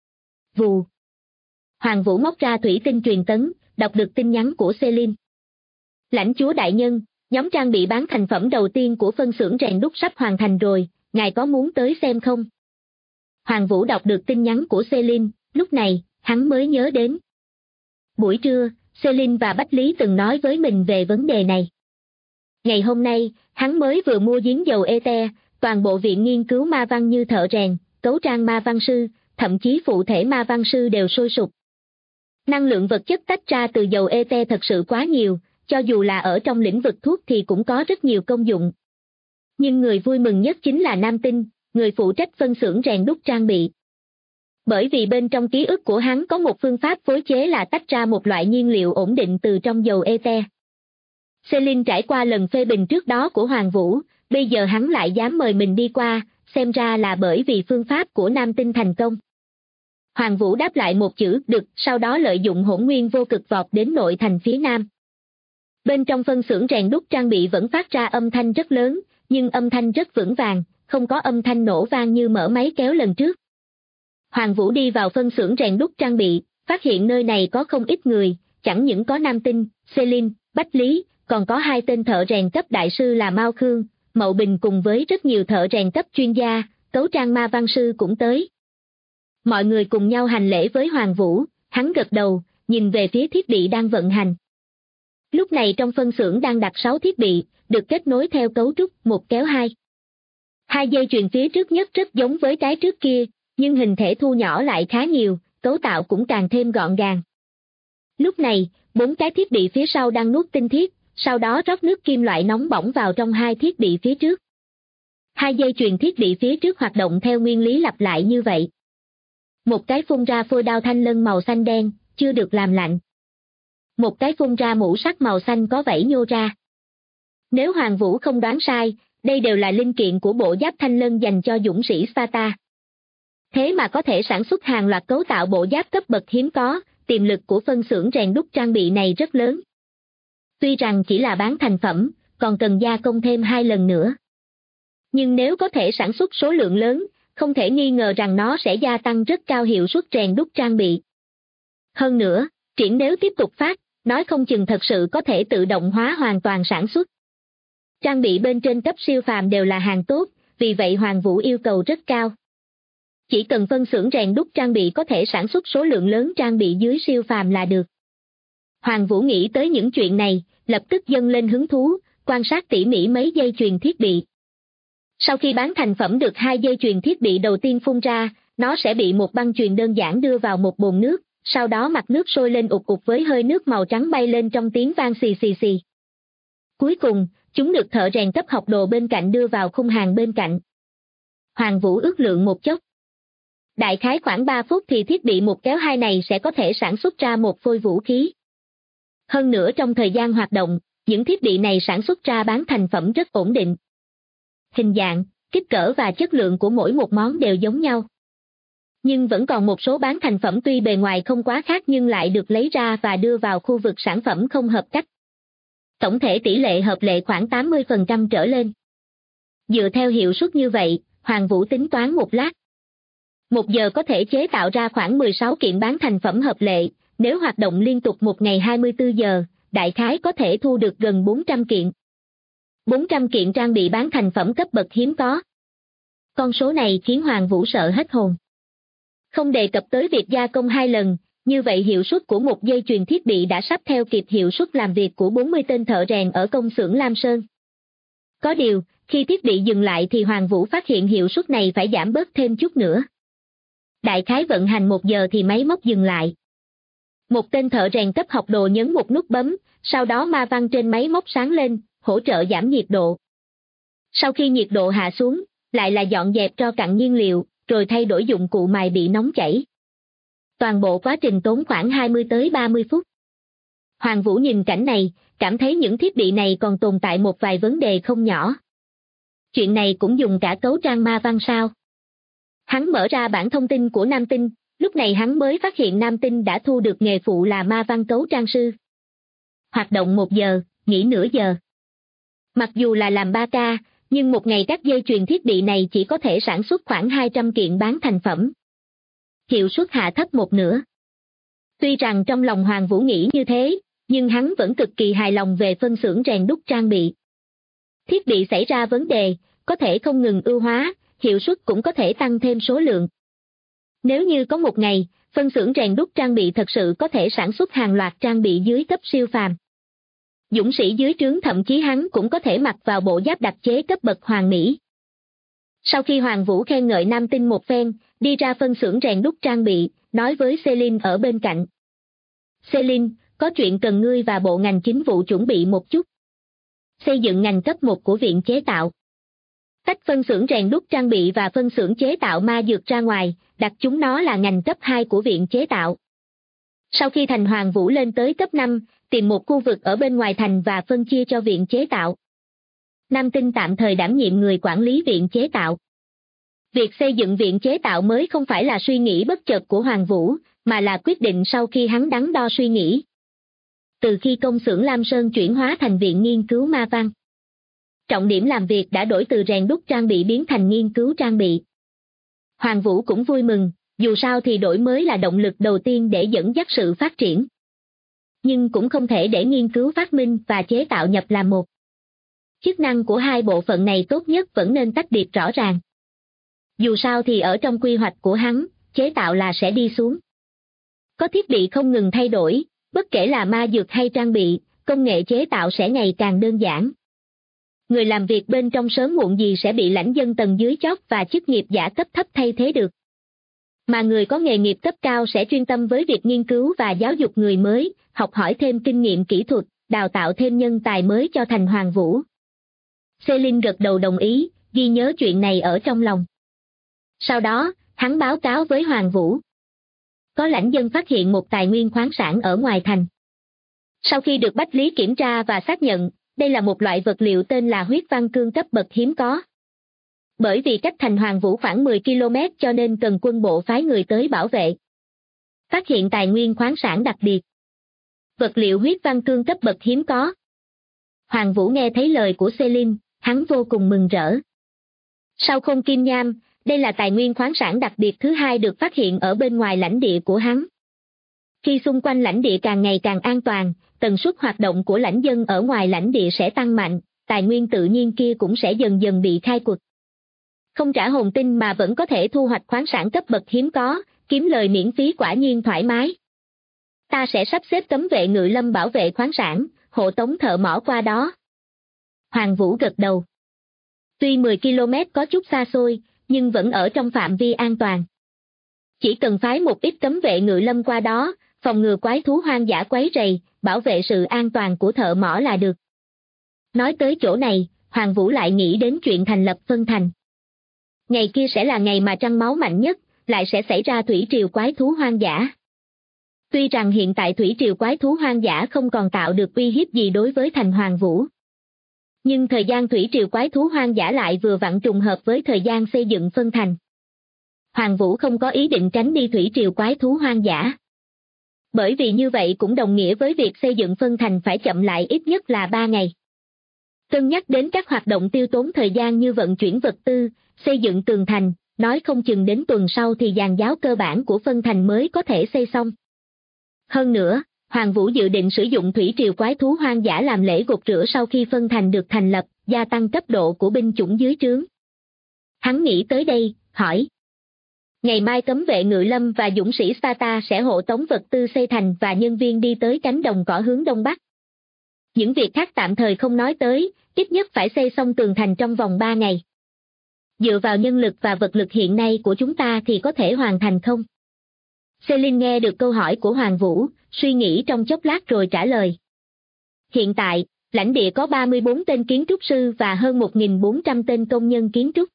Vù. Hoàng Vũ móc ra thủy tinh truyền tấn, đọc được tin nhắn của Celine. Lãnh chúa đại nhân, nhóm trang bị bán thành phẩm đầu tiên của phân xưởng rèn đúc sắp hoàn thành rồi, ngài có muốn tới xem không? Hoàng Vũ đọc được tin nhắn của Celine, lúc này, hắn mới nhớ đến. Buổi trưa, Celine và Bách Lý từng nói với mình về vấn đề này. Ngày hôm nay, hắn mới vừa mua giếng dầu ether, toàn bộ viện nghiên cứu ma văn như thợ rèn, cấu trang ma văn sư, thậm chí phụ thể ma văn sư đều sôi sục. Năng lượng vật chất tách ra từ dầu ether thật sự quá nhiều, cho dù là ở trong lĩnh vực thuốc thì cũng có rất nhiều công dụng. Nhưng người vui mừng nhất chính là Nam Tinh, người phụ trách phân xưởng rèn đúc trang bị. Bởi vì bên trong ký ức của hắn có một phương pháp phối chế là tách ra một loại nhiên liệu ổn định từ trong dầu ether. Celine trải qua lần phê bình trước đó của Hoàng Vũ, bây giờ hắn lại dám mời mình đi qua, xem ra là bởi vì phương pháp của Nam Tinh thành công. Hoàng Vũ đáp lại một chữ được, sau đó lợi dụng hỗn nguyên vô cực vọt đến nội thành phía nam. Bên trong phân xưởng rèn đúc trang bị vẫn phát ra âm thanh rất lớn, nhưng âm thanh rất vững vàng, không có âm thanh nổ vang như mở máy kéo lần trước. Hoàng Vũ đi vào phân xưởng rèn đúc trang bị, phát hiện nơi này có không ít người, chẳng những có Nam Tinh, Celine, Bách Lý, còn có 2 tên thợ rèn cấp đại sư là Mao Khương, Mậu Bình cùng với rất nhiều thợ rèn cấp chuyên gia, cấu trang ma văn sư cũng tới. Mọi người cùng nhau hành lễ với Hoàng Vũ, hắn gật đầu, nhìn về phía thiết bị đang vận hành. Lúc này trong phân xưởng đang đặt 6 thiết bị, được kết nối theo cấu trúc 1 kéo 2. 2 dây chuyền phía trước nhất rất giống với cái trước kia, nhưng hình thể thu nhỏ lại khá nhiều, cấu tạo cũng càng thêm gọn gàng. Lúc này, 4 cái thiết bị phía sau đang nuốt tinh thiết, sau đó rót nước kim loại nóng bỏng vào trong 2 thiết bị phía trước. 2 dây chuyền thiết bị phía trước hoạt động theo nguyên lý lặp lại như vậy. Một cái phun ra phôi đao thanh lân màu xanh đen, chưa được làm lạnh. Một cái phun ra mũ sắt màu xanh có vảy nhô ra. Nếu Hoàng Vũ không đoán sai, đây đều là linh kiện của bộ giáp thanh lân dành cho dũng sĩ Sparta. Thế mà có thể sản xuất hàng loạt cấu tạo bộ giáp cấp bậc hiếm có, tiềm lực của phân xưởng rèn đúc trang bị này rất lớn. Tuy rằng chỉ là bán thành phẩm, còn cần gia công thêm 2 lần nữa. Nhưng nếu có thể sản xuất số lượng lớn, không thể nghi ngờ rằng nó sẽ gia tăng rất cao hiệu suất rèn đúc trang bị. Hơn nữa, triển nếu tiếp tục phát, nói không chừng thật sự có thể tự động hóa hoàn toàn sản xuất. Trang bị bên trên cấp siêu phàm đều là hàng tốt, vì vậy Hoàng Vũ yêu cầu rất cao. Chỉ cần phân xưởng rèn đúc trang bị có thể sản xuất số lượng lớn trang bị dưới siêu phàm là được. Hoàng Vũ nghĩ tới những chuyện này, lập tức dâng lên hứng thú, quan sát tỉ mỉ mấy dây chuyền thiết bị. Sau khi bán thành phẩm được 2 dây chuyền thiết bị đầu tiên phun ra, nó sẽ bị một băng chuyền đơn giản đưa vào một bồn nước, sau đó mặt nước sôi lên ục ục với hơi nước màu trắng bay lên trong tiếng vang xì xì xì. Cuối cùng, chúng được thợ rèn cấp học đồ bên cạnh đưa vào khung hàng bên cạnh. Hoàng Vũ ước lượng một chốc. Đại khái khoảng 3 phút thì thiết bị 1 kéo 2 này sẽ có thể sản xuất ra một phôi vũ khí. Hơn nữa trong thời gian hoạt động, những thiết bị này sản xuất ra bán thành phẩm rất ổn định. Hình dạng, kích cỡ và chất lượng của mỗi một món đều giống nhau. Nhưng vẫn còn một số bán thành phẩm tuy bề ngoài không quá khác nhưng lại được lấy ra và đưa vào khu vực sản phẩm không hợp cách. Tổng thể tỷ lệ hợp lệ khoảng 80% trở lên. Dựa theo hiệu suất như vậy, Hoàng Vũ tính toán một lát. 1 giờ có thể chế tạo ra khoảng 16 kiện bán thành phẩm hợp lệ, nếu hoạt động liên tục một ngày 24 giờ, đại khái có thể thu được gần 400 kiện. 400 kiện trang bị bán thành phẩm cấp bậc hiếm có. Con số này khiến Hoàng Vũ sợ hết hồn. Không đề cập tới việc gia công 2 lần, như vậy hiệu suất của một dây chuyền thiết bị đã sắp theo kịp hiệu suất làm việc của 40 tên thợ rèn ở công xưởng Lam Sơn. Có điều, khi thiết bị dừng lại thì Hoàng Vũ phát hiện hiệu suất này phải giảm bớt thêm chút nữa. Đại khái vận hành 1 giờ thì máy móc dừng lại. Một tên thợ rèn cấp học đồ nhấn một nút bấm, sau đó ma văn trên máy móc sáng lên, hỗ trợ giảm nhiệt độ. Sau khi nhiệt độ hạ xuống, lại là dọn dẹp tro cặn nhiên liệu, rồi thay đổi dụng cụ mài bị nóng chảy. Toàn bộ quá trình tốn khoảng 20 tới 30 phút. Hoàng Vũ nhìn cảnh này, cảm thấy những thiết bị này còn tồn tại một vài vấn đề không nhỏ. Chuyện này cũng dùng cả cấu trang ma văn sao? Hắn mở ra bảng thông tin của Nam Tinh, lúc này hắn mới phát hiện Nam Tinh đã thu được nghề phụ là ma văn cấu trang sư. Hoạt động 1 giờ, nghỉ nửa giờ. Mặc dù là làm 3 ca, Nhưng một ngày các dây chuyền thiết bị này chỉ có thể sản xuất khoảng 200 kiện bán thành phẩm. Hiệu suất hạ thấp một nửa. Tuy rằng trong lòng Hoàng Vũ nghĩ như thế, nhưng hắn vẫn cực kỳ hài lòng về phân xưởng rèn đúc trang bị. Thiết bị xảy ra vấn đề, có thể không ngừng ưu hóa, hiệu suất cũng có thể tăng thêm số lượng. Nếu như có một ngày, phân xưởng rèn đúc trang bị thật sự có thể sản xuất hàng loạt trang bị dưới cấp siêu phàm. Dũng sĩ dưới trướng thậm chí hắn cũng có thể mặc vào bộ giáp đặc chế cấp bậc hoàn mỹ. Sau khi Hoàng Vũ khen ngợi Nam Tinh một phen, đi ra phân xưởng rèn đúc trang bị, nói với Celine ở bên cạnh. Celine, có chuyện cần ngươi và bộ ngành chính vụ chuẩn bị một chút. Xây dựng ngành cấp 1 của viện chế tạo. Tách phân xưởng rèn đúc trang bị và phân xưởng chế tạo ma dược ra ngoài, đặt chúng nó là ngành cấp 2 của viện chế tạo. Sau khi thành Hoàng Vũ lên tới cấp 5, tìm một khu vực ở bên ngoài thành và phân chia cho viện chế tạo. Nam Tinh tạm thời đảm nhiệm người quản lý viện chế tạo. Việc xây dựng viện chế tạo mới không phải là suy nghĩ bất chợt của Hoàng Vũ, mà là quyết định sau khi hắn đắn đo suy nghĩ. Từ khi công xưởng Lam Sơn chuyển hóa thành viện nghiên cứu ma văn, trọng điểm làm việc đã đổi từ rèn đúc trang bị biến thành nghiên cứu trang bị. Hoàng Vũ cũng vui mừng, dù sao thì đổi mới là động lực đầu tiên để dẫn dắt sự phát triển. Nhưng cũng không thể để nghiên cứu phát minh và chế tạo nhập làm một. Chức năng của hai bộ phận này tốt nhất vẫn nên tách biệt rõ ràng. Dù sao thì ở trong quy hoạch của hắn, chế tạo là sẽ đi xuống. Có thiết bị không ngừng thay đổi, bất kể là ma dược hay trang bị, công nghệ chế tạo sẽ ngày càng đơn giản. Người làm việc bên trong sớm muộn gì sẽ bị lãnh dân tầng dưới chót và chức nghiệp giả cấp thấp thay thế được. Mà người có nghề nghiệp cấp cao sẽ chuyên tâm với việc nghiên cứu và giáo dục người mới, học hỏi thêm kinh nghiệm kỹ thuật, đào tạo thêm nhân tài mới cho thành Hoàng Vũ. Celine gật đầu đồng ý, ghi nhớ chuyện này ở trong lòng. Sau đó, hắn báo cáo với Hoàng Vũ. Có lãnh dân phát hiện một tài nguyên khoáng sản ở ngoài thành. Sau khi được Bách Lý kiểm tra và xác nhận, đây là một loại vật liệu tên là huyết văn cương cấp bậc hiếm có. Bởi vì cách thành Hoàng Vũ khoảng 10 km cho nên cần quân bộ phái người tới bảo vệ. Phát hiện tài nguyên khoáng sản đặc biệt. Vật liệu huyết văn cương cấp bậc hiếm có. Hoàng Vũ nghe thấy lời của Celine, hắn vô cùng mừng rỡ. Sau Khôn Kim Nham, đây là tài nguyên khoáng sản đặc biệt thứ hai được phát hiện ở bên ngoài lãnh địa của hắn. Khi xung quanh lãnh địa càng ngày càng an toàn, tần suất hoạt động của lãnh dân ở ngoài lãnh địa sẽ tăng mạnh, tài nguyên tự nhiên kia cũng sẽ dần dần bị khai quật. Không trả hồn tinh mà vẫn có thể thu hoạch khoáng sản cấp bậc hiếm có, kiếm lời miễn phí quả nhiên thoải mái. Ta sẽ sắp xếp cấm vệ ngự lâm bảo vệ khoáng sản, hộ tống thợ mỏ qua đó. Hoàng Vũ gật đầu. Tuy 10 km có chút xa xôi, nhưng vẫn ở trong phạm vi an toàn. Chỉ cần phái một ít cấm vệ ngự lâm qua đó, phòng ngừa quái thú hoang dã quấy rầy, bảo vệ sự an toàn của thợ mỏ là được. Nói tới chỗ này, Hoàng Vũ lại nghĩ đến chuyện thành lập phân thành. Ngày kia sẽ là ngày mà trăng máu mạnh nhất, lại sẽ xảy ra thủy triều quái thú hoang dã. Tuy rằng hiện tại thủy triều quái thú hoang dã không còn tạo được uy hiếp gì đối với thành Hoàng Vũ. Nhưng thời gian thủy triều quái thú hoang dã lại vừa vặn trùng hợp với thời gian xây dựng phân thành. Hoàng Vũ không có ý định tránh đi thủy triều quái thú hoang dã. Bởi vì như vậy cũng đồng nghĩa với việc xây dựng phân thành phải chậm lại ít nhất là 3 ngày. Cân nhắc đến các hoạt động tiêu tốn thời gian như vận chuyển vật tư, xây dựng tường thành, nói không chừng đến tuần sau thì giàn giáo cơ bản của phân thành mới có thể xây xong. Hơn nữa, Hoàng Vũ dự định sử dụng thủy triều quái thú hoang dã làm lễ gột rửa sau khi phân thành được thành lập, gia tăng cấp độ của binh chủng dưới trướng. Hắn nghĩ tới đây, hỏi. Ngày mai cấm vệ ngự lâm và dũng sĩ Sparta sẽ hộ tống vật tư xây thành và nhân viên đi tới cánh đồng cỏ hướng đông bắc. Những việc khác tạm thời không nói tới, ít nhất phải xây xong tường thành trong vòng 3 ngày. Dựa vào nhân lực và vật lực hiện nay của chúng ta thì có thể hoàn thành không? Celine nghe được câu hỏi của Hoàng Vũ, suy nghĩ trong chốc lát rồi trả lời. Hiện tại, lãnh địa có 34 tên kiến trúc sư và hơn 1.400 tên công nhân kiến trúc.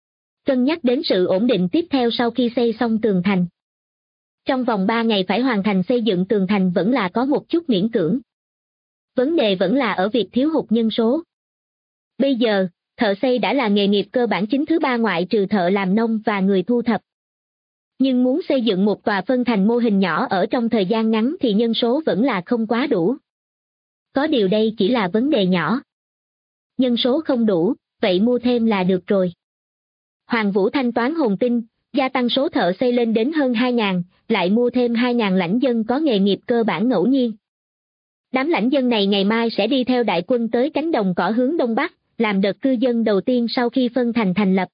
Cân nhắc đến sự ổn định tiếp theo sau khi xây xong tường thành. Trong vòng 3 ngày phải hoàn thành xây dựng tường thành vẫn là có một chút miễn cưỡng. Vấn đề vẫn là ở việc thiếu hụt nhân số. Bây giờ, thợ xây đã là nghề nghiệp cơ bản chính thứ 3 ngoại trừ thợ làm nông và người thu thập. Nhưng muốn xây dựng một tòa phân thành mô hình nhỏ ở trong thời gian ngắn thì nhân số vẫn là không quá đủ. Có điều đây chỉ là vấn đề nhỏ. Nhân số không đủ, vậy mua thêm là được rồi. Hoàng Vũ thanh toán hồn tinh, gia tăng số thợ xây lên đến hơn 2.000, lại mua thêm 2.000 lãnh dân có nghề nghiệp cơ bản ngẫu nhiên. Đám lãnh dân này ngày mai sẽ đi theo đại quân tới cánh đồng cỏ hướng đông bắc, làm đợt cư dân đầu tiên sau khi phân thành thành lập.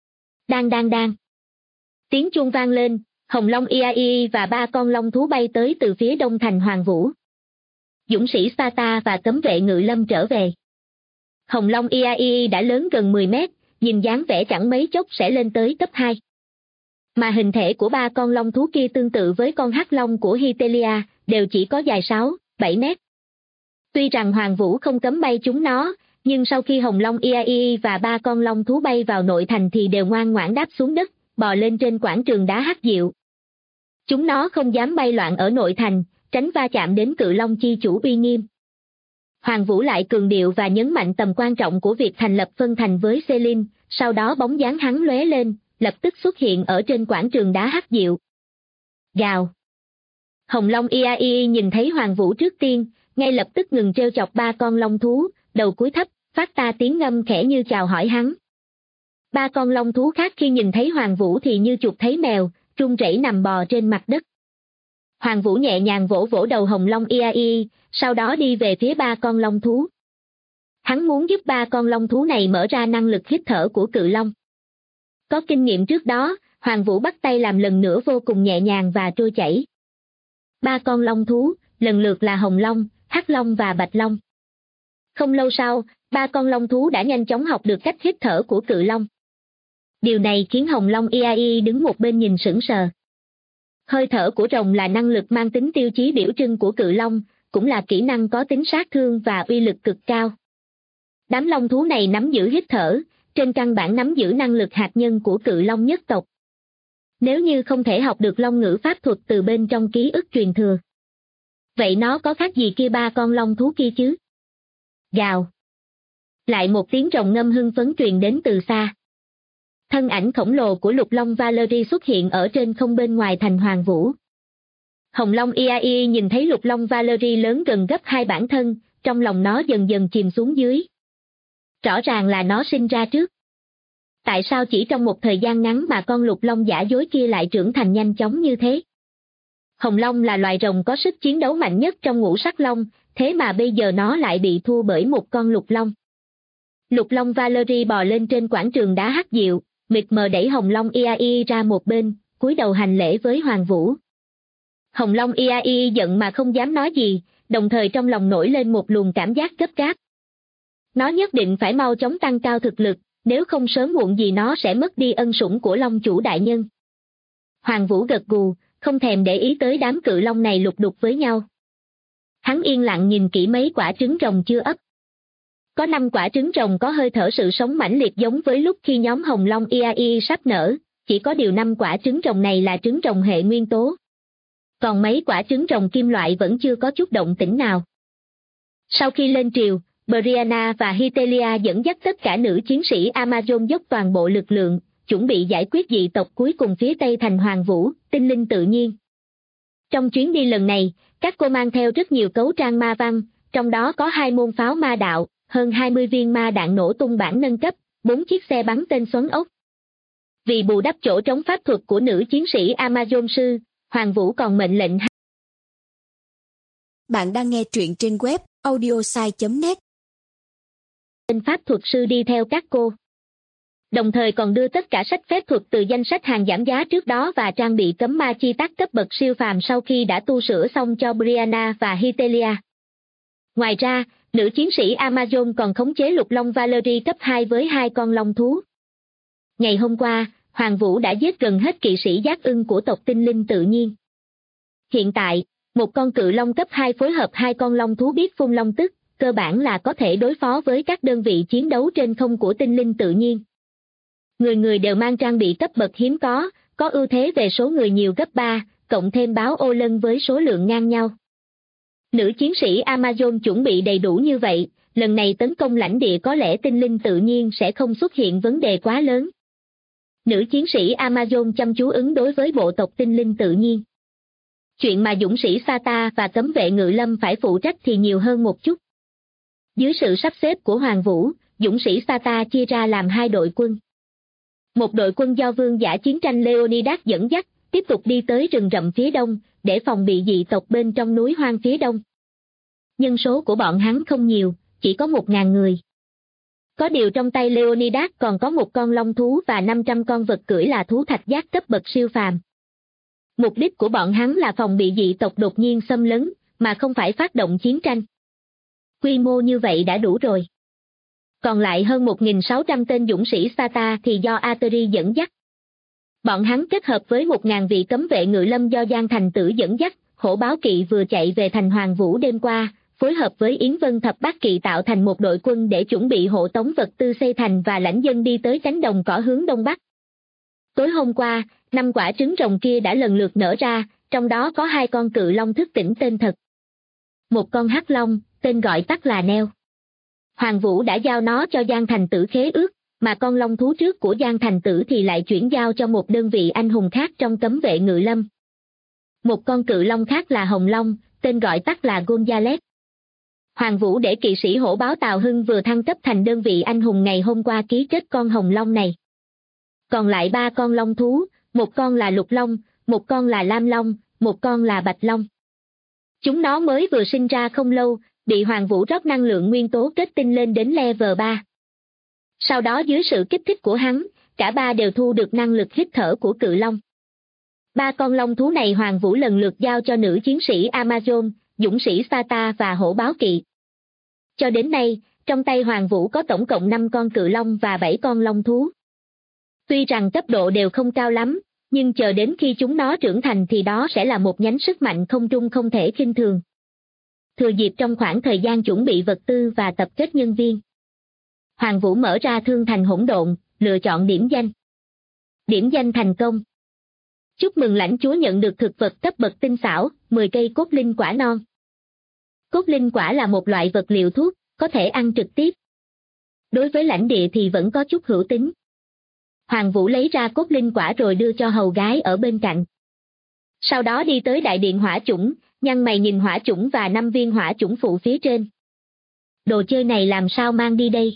Đang. Tiếng chuông vang lên, Hồng Long Iaii và 3 con long thú bay tới từ phía đông thành Hoàng Vũ. Dũng sĩ Sparta và cấm vệ ngự lâm trở về. Hồng Long Iaii đã lớn gần 10 mét, nhìn dáng vẻ chẳng mấy chốc sẽ lên tới cấp 2. Mà hình thể của 3 con long thú kia tương tự với con hắc long của Hitelia, đều chỉ có dài 6-7 mét. Tuy rằng Hoàng Vũ không cấm bay chúng nó, nhưng sau khi Hồng Long Iaii và 3 con long thú bay vào nội thành thì đều ngoan ngoãn đáp xuống đất, bò lên trên quảng trường đá hắc diệu. Chúng nó không dám bay loạn ở nội thành, tránh va chạm đến Cự Long chi chủ uy nghiêm. Hoàng Vũ lại cường điệu và nhấn mạnh tầm quan trọng của việc thành lập phân thành với Selin, sau đó bóng dáng hắn lóe lên, lập tức xuất hiện ở trên quảng trường đá hắc diệu. Gào. Hồng Long Iaii nhìn thấy Hoàng Vũ trước tiên, ngay lập tức ngừng trêu chọc 3 con long thú, đầu cúi thấp, phát ta tiếng ngâm khẽ như chào hỏi hắn. 3 con long thú khác khi nhìn thấy Hoàng Vũ thì như chuột thấy mèo, run rẩy nằm bò trên mặt đất. Hoàng Vũ nhẹ nhàng vỗ vỗ đầu Hồng Long Iaii, sau đó đi về phía 3 con long thú. Hắn muốn giúp 3 con long thú này mở ra năng lực hít thở của Cự Long. Có kinh nghiệm trước đó, Hoàng Vũ bắt tay làm lần nữa vô cùng nhẹ nhàng và trôi chảy. 3 con long thú, lần lượt là Hồng Long, Hắc Long và Bạch Long. Không lâu sau, 3 con long thú đã nhanh chóng học được cách hít thở của Cự Long. Điều này khiến Hồng Long Iaii đứng một bên nhìn sững sờ. Hơi thở của rồng là năng lực mang tính tiêu chí biểu trưng của Cự Long, cũng là kỹ năng có tính sát thương và uy lực cực cao. Đám long thú này nắm giữ hít thở, trên căn bản nắm giữ năng lực hạt nhân của Cự Long nhất tộc. Nếu như không thể học được long ngữ pháp thuật từ bên trong ký ức truyền thừa, vậy nó có khác gì kia 3 con long thú kia chứ? Gào. Lại một tiếng rồng ngâm hưng phấn truyền đến từ xa. Thân ảnh khổng lồ của Lục Long Valerie xuất hiện ở trên không bên ngoài thành Hoàng Vũ. Hồng Long Iaii nhìn thấy Lục Long Valerie lớn gần gấp 2 bản thân, trong lòng nó dần dần chìm xuống dưới. Rõ ràng là nó sinh ra trước. Tại sao chỉ trong một thời gian ngắn mà con Lục Long giả dối kia lại trưởng thành nhanh chóng như thế? Hồng Long là loài rồng có sức chiến đấu mạnh nhất trong ngũ sắc long, thế mà bây giờ nó lại bị thua bởi một con Lục Long. Lục Long Valerie bò lên trên quảng trường đá hắc diệu, mịt mờ đẩy Hồng Long Iaii ra một bên, cúi đầu hành lễ với Hoàng Vũ. Hồng Long Iaii giận mà không dám nói gì, đồng thời trong lòng nổi lên một luồng cảm giác gấp gáp. Nó nhất định phải mau chóng tăng cao thực lực, nếu không sớm muộn gì nó sẽ mất đi ân sủng của Long chủ đại nhân. Hoàng Vũ gật gù, không thèm để ý tới đám Cự Long này lục đục với nhau. Hắn yên lặng nhìn kỹ mấy quả trứng rồng chưa ấp. Có 5 quả trứng rồng có hơi thở sự sống mãnh liệt giống với lúc khi nhóm Hồng Long Iaii sắp nở, chỉ có điều 5 quả trứng rồng này là trứng rồng hệ nguyên tố. Còn mấy quả trứng rồng kim loại vẫn chưa có chút động tĩnh nào. Sau khi lên triều, Brianna và Hitelia dẫn dắt tất cả nữ chiến sĩ Amazon dốc toàn bộ lực lượng, chuẩn bị giải quyết dị tộc cuối cùng phía tây thành Hoàng Vũ, tinh linh tự nhiên. Trong chuyến đi lần này, các cô mang theo rất nhiều cấu trang ma văn, trong đó có 2 môn pháo ma đạo, hơn 20 viên ma đạn nổ tung bản nâng cấp, 4 chiếc xe bắn tên xoắn ốc. Vì bù đắp chỗ trống pháp thuật của nữ chiến sĩ Amazon sư, Hoàng Vũ còn mệnh lệnh. Bạn đang nghe truyện trên web audiosai.net. Tên pháp thuật sư đi theo các cô. Đồng thời còn đưa tất cả sách phép thuật từ danh sách hàng giảm giá trước đó và trang bị cấm ma chi tác cấp bậc siêu phàm sau khi đã tu sửa xong cho Brianna và Hitelia. Ngoài ra, nữ chiến sĩ Amazon còn khống chế Lục Long Valerie cấp 2 với 2 con long thú. Ngày hôm qua, Hoàng Vũ đã giết gần hết kỵ sĩ giác ưng của tộc tinh linh tự nhiên. Hiện tại, một con Cự Long cấp 2 phối hợp 2 con long thú biết phun long tức, cơ bản là có thể đối phó với các đơn vị chiến đấu trên không của tinh linh tự nhiên. Người người đều mang trang bị cấp bậc hiếm có ưu thế về số người nhiều gấp 3, cộng thêm báo ô lân với số lượng ngang nhau. Nữ chiến sĩ Amazon chuẩn bị đầy đủ như vậy, lần này tấn công lãnh địa có lẽ tinh linh tự nhiên sẽ không xuất hiện vấn đề quá lớn. Nữ chiến sĩ Amazon chăm chú ứng đối với bộ tộc tinh linh tự nhiên. Chuyện mà dũng sĩ Sata và cấm vệ ngự lâm phải phụ trách thì nhiều hơn một chút. Dưới sự sắp xếp của Hoàng Vũ, dũng sĩ Sparta chia ra làm hai đội quân. Một đội quân do vương giả chiến tranh Leonidas dẫn dắt, tiếp tục đi tới rừng rậm phía đông, để phòng bị dị tộc bên trong núi hoang phía đông. Nhân số của bọn hắn không nhiều, chỉ có 1.000 người. Có điều trong tay Leonidas còn có một con long thú và 500 con vật cưỡi là thú thạch giác cấp bậc siêu phàm. Mục đích của bọn hắn là phòng bị dị tộc đột nhiên xâm lấn, mà không phải phát động chiến tranh. Quy mô như vậy đã đủ rồi. Còn lại hơn 1.600 tên dũng sĩ Sparta thì do Atery dẫn dắt. Bọn hắn kết hợp với 1.000 vị cấm vệ ngự lâm do Giang Thành Tử dẫn dắt, hổ báo kỵ vừa chạy về thành Hoàng Vũ đêm qua, phối hợp với Yến Vân Thập Bát Kỵ tạo thành một đội quân để chuẩn bị hộ tống vật tư xây thành và lãnh dân đi tới cánh đồng cỏ hướng đông bắc. Tối hôm qua, 5 quả trứng rồng kia đã lần lượt nở ra, trong đó có 2 con cự long thức tỉnh tên thật. Một con hắc long, tên gọi tắt là Neo. Hoàng Vũ đã giao nó cho Giang Thành Tử khế ước, mà con long thú trước của Giang Thành Tử thì lại chuyển giao cho một đơn vị anh hùng khác trong cấm vệ ngự lâm. Một con cự long khác là Hồng Long, tên gọi tắt là Gonzales. Hoàng Vũ để kỵ sĩ hổ báo Tào Hưng vừa thăng cấp thành đơn vị anh hùng ngày hôm qua ký kết con Hồng Long này. Còn lại 3 con long thú, một con là Lục Long, một con là Lam Long, một con là Bạch Long. Chúng nó mới vừa sinh ra không lâu, bị Hoàng Vũ rót năng lượng nguyên tố kết tinh lên đến level 3. Sau đó dưới sự kích thích của hắn, cả 3 đều thu được năng lực hít thở của cự long. 3 con long thú này Hoàng Vũ lần lượt giao cho nữ chiến sĩ Amazon, dũng sĩ Sparta và hổ báo kỵ. Cho đến nay, trong tay Hoàng Vũ có tổng cộng 5 con cự long và 7 con long thú. Tuy rằng cấp độ đều không cao lắm, nhưng chờ đến khi chúng nó trưởng thành thì đó sẽ là một nhánh sức mạnh không trung không thể khinh thường. Thừa dịp trong khoảng thời gian chuẩn bị vật tư và tập kết nhân viên, Hoàng Vũ mở ra thương thành hỗn độn, lựa chọn điểm danh. Điểm danh thành công. Chúc mừng lãnh chúa nhận được thực vật cấp bậc tinh xảo, 10 cây cốt linh quả non. Cốt linh quả là một loại vật liệu thuốc, có thể ăn trực tiếp. Đối với lãnh địa thì vẫn có chút hữu tính. Hoàng Vũ lấy ra cốt linh quả rồi đưa cho hầu gái ở bên cạnh. Sau đó đi tới đại điện hỏa chủng, nhăn mày nhìn hỏa chủng và 5 viên hỏa chủng phụ phía trên. Đồ chơi này làm sao mang đi đây?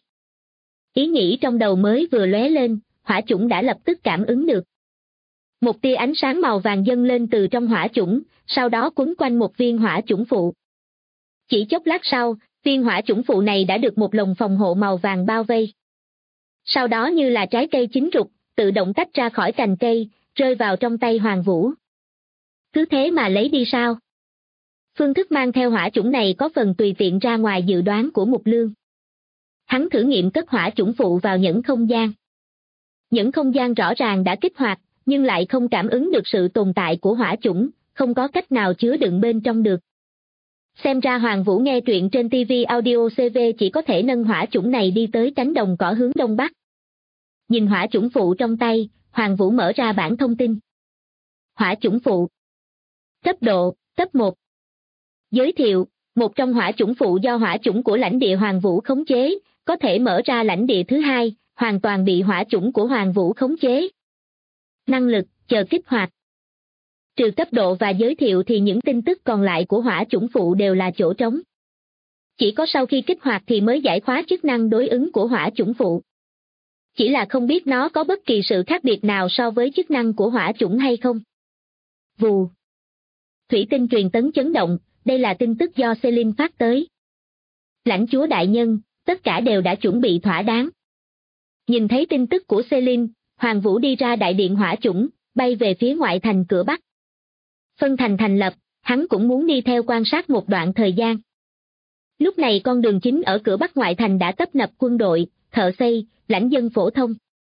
Ý nghĩ trong đầu mới vừa lóe lên, hỏa chủng đã lập tức cảm ứng được. Một tia ánh sáng màu vàng dâng lên từ trong hỏa chủng, sau đó quấn quanh một viên hỏa chủng phụ. Chỉ chốc lát sau, viên hỏa chủng phụ này đã được một lồng phòng hộ màu vàng bao vây. Sau đó như là trái cây chín rục, tự động tách ra khỏi cành cây, rơi vào trong tay Hoàng Vũ. Cứ thế mà lấy đi sao? Phương thức mang theo hỏa chủng này có phần tùy tiện ra ngoài dự đoán của Mục Lương. Hắn thử nghiệm cất hỏa chủng phụ vào nhẫn không gian. Nhẫn không gian rõ ràng đã kích hoạt, nhưng lại không cảm ứng được sự tồn tại của hỏa chủng, không có cách nào chứa đựng bên trong được. Xem ra Hoàng Vũ nghe truyện trên TV Audio CV chỉ có thể nâng hỏa chủng này đi tới cánh đồng cỏ hướng đông bắc. Nhìn hỏa chủng phụ trong tay, Hoàng Vũ mở ra bảng thông tin. Hỏa chủng phụ. Cấp độ, cấp 1. Giới thiệu, một trong hỏa chủng phụ do hỏa chủng của lãnh địa Hoàng Vũ khống chế, có thể mở ra lãnh địa thứ hai, hoàn toàn bị hỏa chủng của Hoàng Vũ khống chế. Năng lực, chờ kích hoạt. Trừ cấp độ và giới thiệu thì những tin tức còn lại của hỏa chủng phụ đều là chỗ trống. Chỉ có sau khi kích hoạt thì mới giải khóa chức năng đối ứng của hỏa chủng phụ. Chỉ là không biết nó có bất kỳ sự khác biệt nào so với chức năng của hỏa chủng hay không. Vù. Thủy tinh truyền tấn chấn động, đây là tin tức do Celine phát tới. Lãnh chúa đại nhân, tất cả đều đã chuẩn bị thỏa đáng. Nhìn thấy tin tức của Celine, Hoàng Vũ đi ra đại điện hỏa chủng, bay về phía ngoại thành cửa Bắc. Phân thành thành lập, hắn cũng muốn đi theo quan sát một đoạn thời gian. Lúc này con đường chính ở cửa Bắc ngoại thành đã tấp nập quân đội, thợ xây, lãnh dân phổ thông.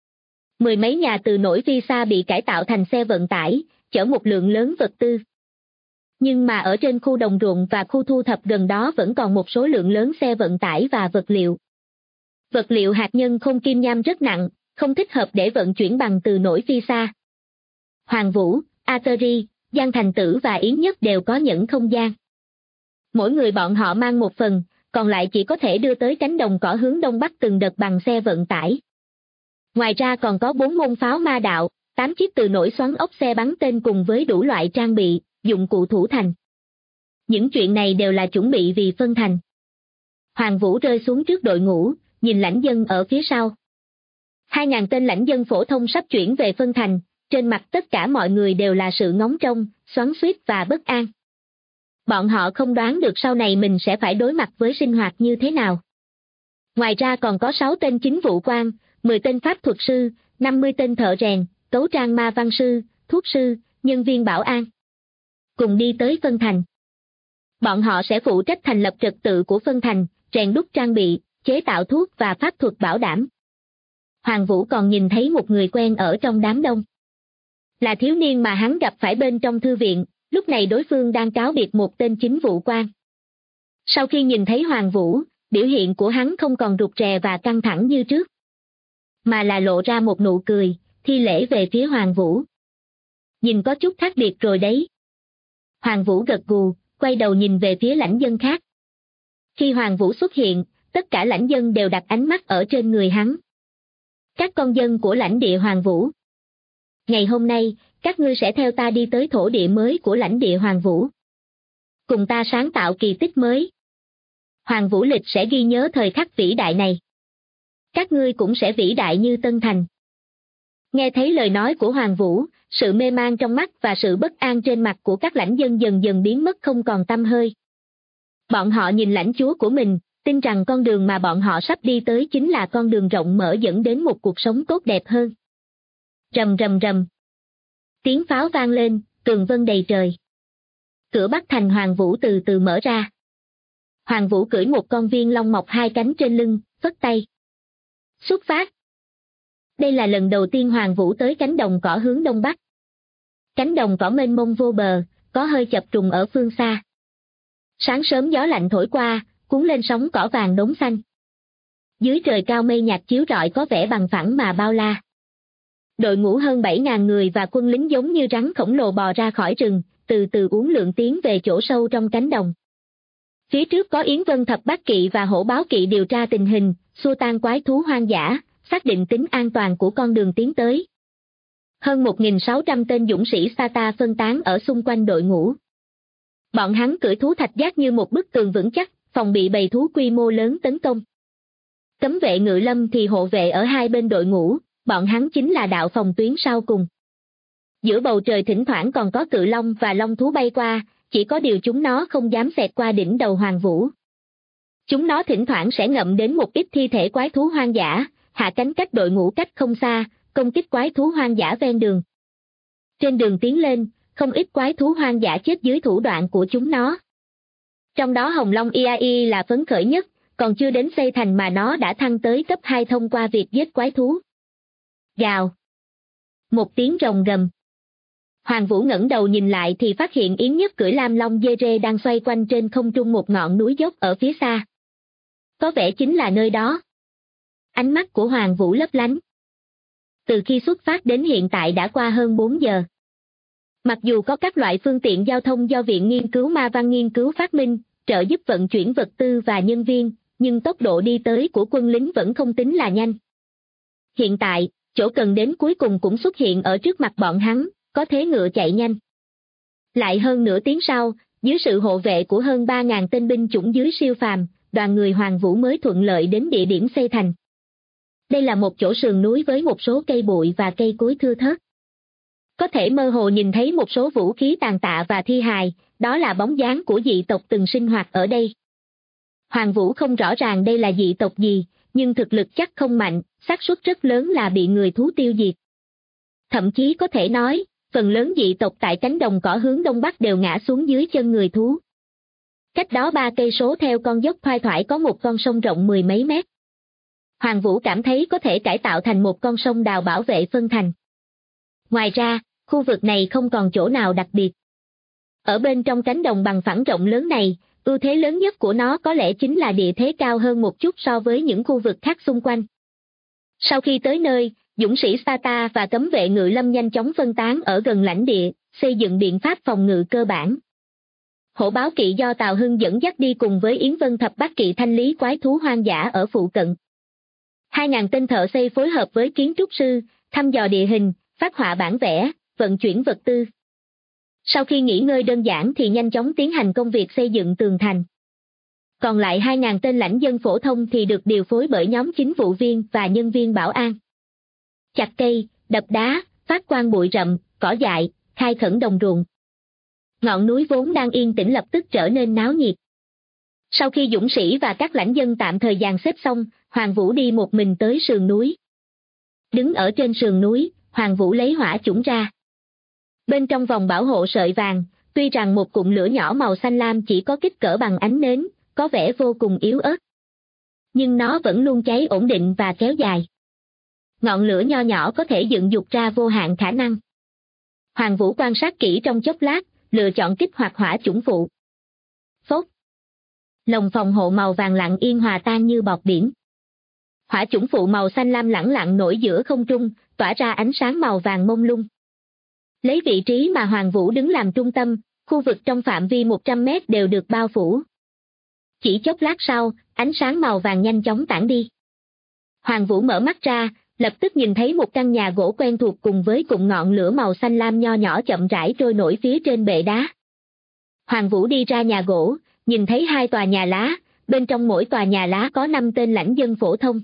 10 mấy nhà từ nổi vi xa bị cải tạo thành xe vận tải, chở một lượng lớn vật tư. Nhưng mà ở trên khu đồng ruộng và khu thu thập gần đó vẫn còn một số lượng lớn xe vận tải và vật liệu. Vật liệu hạt nhân không kim nham rất nặng, không thích hợp để vận chuyển bằng từ nổi phi xa. Hoàng Vũ, Atery, Giang Thành Tử và Yến Nhất đều có nhẫn không gian. Mỗi người bọn họ mang một phần, còn lại chỉ có thể đưa tới cánh đồng cỏ hướng đông bắc từng đợt bằng xe vận tải. Ngoài ra còn có 4 môn pháo ma đạo, 8 chiếc từ nổi xoắn ốc xe bắn tên cùng với đủ loại trang bị, dụng cụ thủ thành. Những chuyện này đều là chuẩn bị vì phân thành. Hoàng Vũ rơi xuống trước đội ngũ, nhìn lãnh dân ở phía sau. 2.000 tên lãnh dân phổ thông sắp chuyển về phân thành, trên mặt tất cả mọi người đều là sự ngóng trông, xoắn xuýt và bất an. Bọn họ không đoán được sau này mình sẽ phải đối mặt với sinh hoạt như thế nào. Ngoài ra còn có 6 tên chính vụ quan, 10 tên pháp thuật sư, 50 tên thợ rèn, cấu trang ma văn sư, thuốc sư, nhân viên bảo an. Cùng đi tới phân thành. Bọn họ sẽ phụ trách thành lập trật tự của phân thành, rèn đúc trang bị, chế tạo thuốc và pháp thuật bảo đảm. Hoàng Vũ còn nhìn thấy một người quen ở trong đám đông. Là thiếu niên mà hắn gặp phải bên trong thư viện, lúc này đối phương đang cáo biệt một tên chính vụ quan. Sau khi nhìn thấy Hoàng Vũ, biểu hiện của hắn không còn rụt rè và căng thẳng như trước, mà là lộ ra một nụ cười, thi lễ về phía Hoàng Vũ. Nhìn có chút khác biệt rồi đấy. Hoàng Vũ gật gù, quay đầu nhìn về phía lãnh dân khác. Khi Hoàng Vũ xuất hiện, tất cả lãnh dân đều đặt ánh mắt ở trên người hắn. Các con dân của lãnh địa Hoàng Vũ. Ngày hôm nay, các ngươi sẽ theo ta đi tới thổ địa mới của lãnh địa Hoàng Vũ. Cùng ta sáng tạo kỳ tích mới. Hoàng Vũ lịch sẽ ghi nhớ thời khắc vĩ đại này. Các ngươi cũng sẽ vĩ đại như Tân Thành. Nghe thấy lời nói của Hoàng Vũ, sự mê man trong mắt và sự bất an trên mặt của các lãnh dân dần dần biến mất không còn tăm hơi. Bọn họ nhìn lãnh chúa của mình, tin rằng con đường mà bọn họ sắp đi tới chính là con đường rộng mở dẫn đến một cuộc sống tốt đẹp hơn. Rầm rầm rầm. Tiếng pháo vang lên, tường vân đầy trời. Cửa Bắc thành Hoàng Vũ từ từ mở ra. Hoàng Vũ cưỡi một con viên long mọc 2 cánh trên lưng, phất tay. Xuất phát. Đây là lần đầu tiên Hoàng Vũ tới cánh đồng cỏ hướng đông bắc. Cánh đồng cỏ mênh mông vô bờ, có hơi chập trùng ở phương xa. Sáng sớm gió lạnh thổi qua, cuốn lên sóng cỏ vàng đốm xanh. Dưới trời cao mây nhạt chiếu rọi có vẻ bằng phẳng mà bao la. Đội ngũ hơn 7.000 người và quân lính giống như rắn khổng lồ bò ra khỏi rừng, từ từ uốn lượn tiến về chỗ sâu trong cánh đồng. Phía trước có Yến Vân Thập Bát Kỵ và Hổ Báo Kỵ điều tra tình hình, xua tan quái thú hoang dã, xác định tính an toàn của con đường tiến tới. Hơn 1.600 tên dũng sĩ Sata phân tán ở xung quanh đội ngũ. Bọn hắn cưỡi thú thạch giác như một bức tường vững chắc, phòng bị bầy thú quy mô lớn tấn công. Cấm vệ Ngự Lâm thì hộ vệ ở hai bên đội ngũ, bọn hắn chính là đạo phòng tuyến sau cùng. Giữa bầu trời thỉnh thoảng còn có cự long và long thú bay qua, chỉ có điều chúng nó không dám xẹt qua đỉnh đầu Hoàng Vũ. Chúng nó thỉnh thoảng sẽ ngậm đến một ít thi thể quái thú hoang dã, hạ cánh cách đội ngũ cách không xa, công kích quái thú hoang dã ven đường. Trên đường tiến lên, không ít quái thú hoang dã chết dưới thủ đoạn của chúng nó. Trong đó Hồng Long IAI là phấn khởi nhất, còn chưa đến xây thành mà nó đã thăng tới cấp 2 thông qua việc giết quái thú. Gào. Một tiếng rồng gầm. Hoàng Vũ ngẩng đầu nhìn lại thì phát hiện Yến Nhất cưỡi lam long dê rê đang xoay quanh trên không trung một ngọn núi dốc ở phía xa. Có vẻ chính là nơi đó. Ánh mắt của Hoàng Vũ lấp lánh. Từ khi xuất phát đến hiện tại đã qua hơn 4 giờ. Mặc dù có các loại phương tiện giao thông do Viện Nghiên cứu Ma Văn nghiên cứu phát minh, trợ giúp vận chuyển vật tư và nhân viên, nhưng tốc độ đi tới của quân lính vẫn không tính là nhanh. Hiện tại, chỗ cần đến cuối cùng cũng xuất hiện ở trước mặt bọn hắn, có thế ngựa chạy nhanh. Lại hơn nửa tiếng sau, dưới sự hộ vệ của hơn 3.000 tên binh chủng dưới siêu phàm, đoàn người Hoàng Vũ mới thuận lợi đến địa điểm xây thành. Đây là một chỗ sườn núi với một số cây bụi và cây cối thưa thớt. Có thể mơ hồ nhìn thấy một số vũ khí tàn tạ và thi hài, đó là bóng dáng của dị tộc từng sinh hoạt ở đây. Hoàng Vũ không rõ ràng đây là dị tộc gì, nhưng thực lực chắc không mạnh, xác suất rất lớn là bị người thú tiêu diệt. Thậm chí có thể nói, phần lớn dị tộc tại cánh đồng cỏ hướng đông bắc đều ngã xuống dưới chân người thú. Cách đó 3 cây số theo con dốc thoai thoải có một con sông rộng 10 mấy mét. Hoàng Vũ cảm thấy có thể cải tạo thành một con sông đào bảo vệ phân thành. Ngoài ra, khu vực này không còn chỗ nào đặc biệt. Ở bên trong cánh đồng bằng phẳng rộng lớn này, ưu thế lớn nhất của nó có lẽ chính là địa thế cao hơn một chút so với những khu vực khác xung quanh. Sau khi tới nơi, dũng sĩ Sata và cấm vệ Ngự Lâm nhanh chóng phân tán ở gần lãnh địa, xây dựng biện pháp phòng ngự cơ bản. Hổ Báo Kỵ do Tào Hưng dẫn dắt đi cùng với Yến Vân Thập Bát Kỵ thanh lý quái thú hoang dã ở phụ cận. 2.000 tên thợ xây phối hợp với kiến trúc sư, thăm dò địa hình, phát họa bản vẽ, vận chuyển vật tư. Sau khi nghỉ ngơi đơn giản thì nhanh chóng tiến hành công việc xây dựng tường thành. còn lại 2.000 tên lãnh dân phổ thông thì được điều phối bởi nhóm chính vụ viên và nhân viên bảo an. Chặt cây, đập đá, phát quang bụi rậm, cỏ dại, khai khẩn đồng ruộng. Ngọn núi vốn đang yên tĩnh lập tức trở nên náo nhiệt. Sau khi dũng sĩ và các lãnh dân tạm thời dàn xếp xong, Hoàng Vũ đi một mình tới sườn núi. Đứng ở trên sườn núi, Hoàng Vũ lấy hỏa chủng ra. Bên trong vòng bảo hộ sợi vàng, tuy rằng một cụm lửa nhỏ màu xanh lam chỉ có kích cỡ bằng ánh nến, có vẻ vô cùng yếu ớt. Nhưng nó vẫn luôn cháy ổn định và kéo dài. Ngọn lửa nho nhỏ có thể dựng dục ra vô hạn khả năng. Hoàng Vũ quan sát kỹ trong chốc lát, lựa chọn kích hoạt hỏa chủng phụ. Phốt. Lồng phòng hộ màu vàng lặng yên hòa tan như bọt biển. Hỏa chủng phụ màu xanh lam lẳng lặng nổi giữa không trung, tỏa ra ánh sáng màu vàng mông lung. Lấy vị trí mà Hoàng Vũ đứng làm trung tâm, khu vực trong phạm vi 100 mét đều được bao phủ. Chỉ chốc lát sau, ánh sáng màu vàng nhanh chóng tản đi. Hoàng Vũ mở mắt ra, lập tức nhìn thấy một căn nhà gỗ quen thuộc cùng với cụm ngọn lửa màu xanh lam nho nhỏ chậm rãi trôi nổi phía trên bệ đá. Hoàng Vũ đi ra nhà gỗ, nhìn thấy 2 tòa nhà lá, bên trong mỗi tòa nhà lá có 5 tên lãnh dân phổ thông.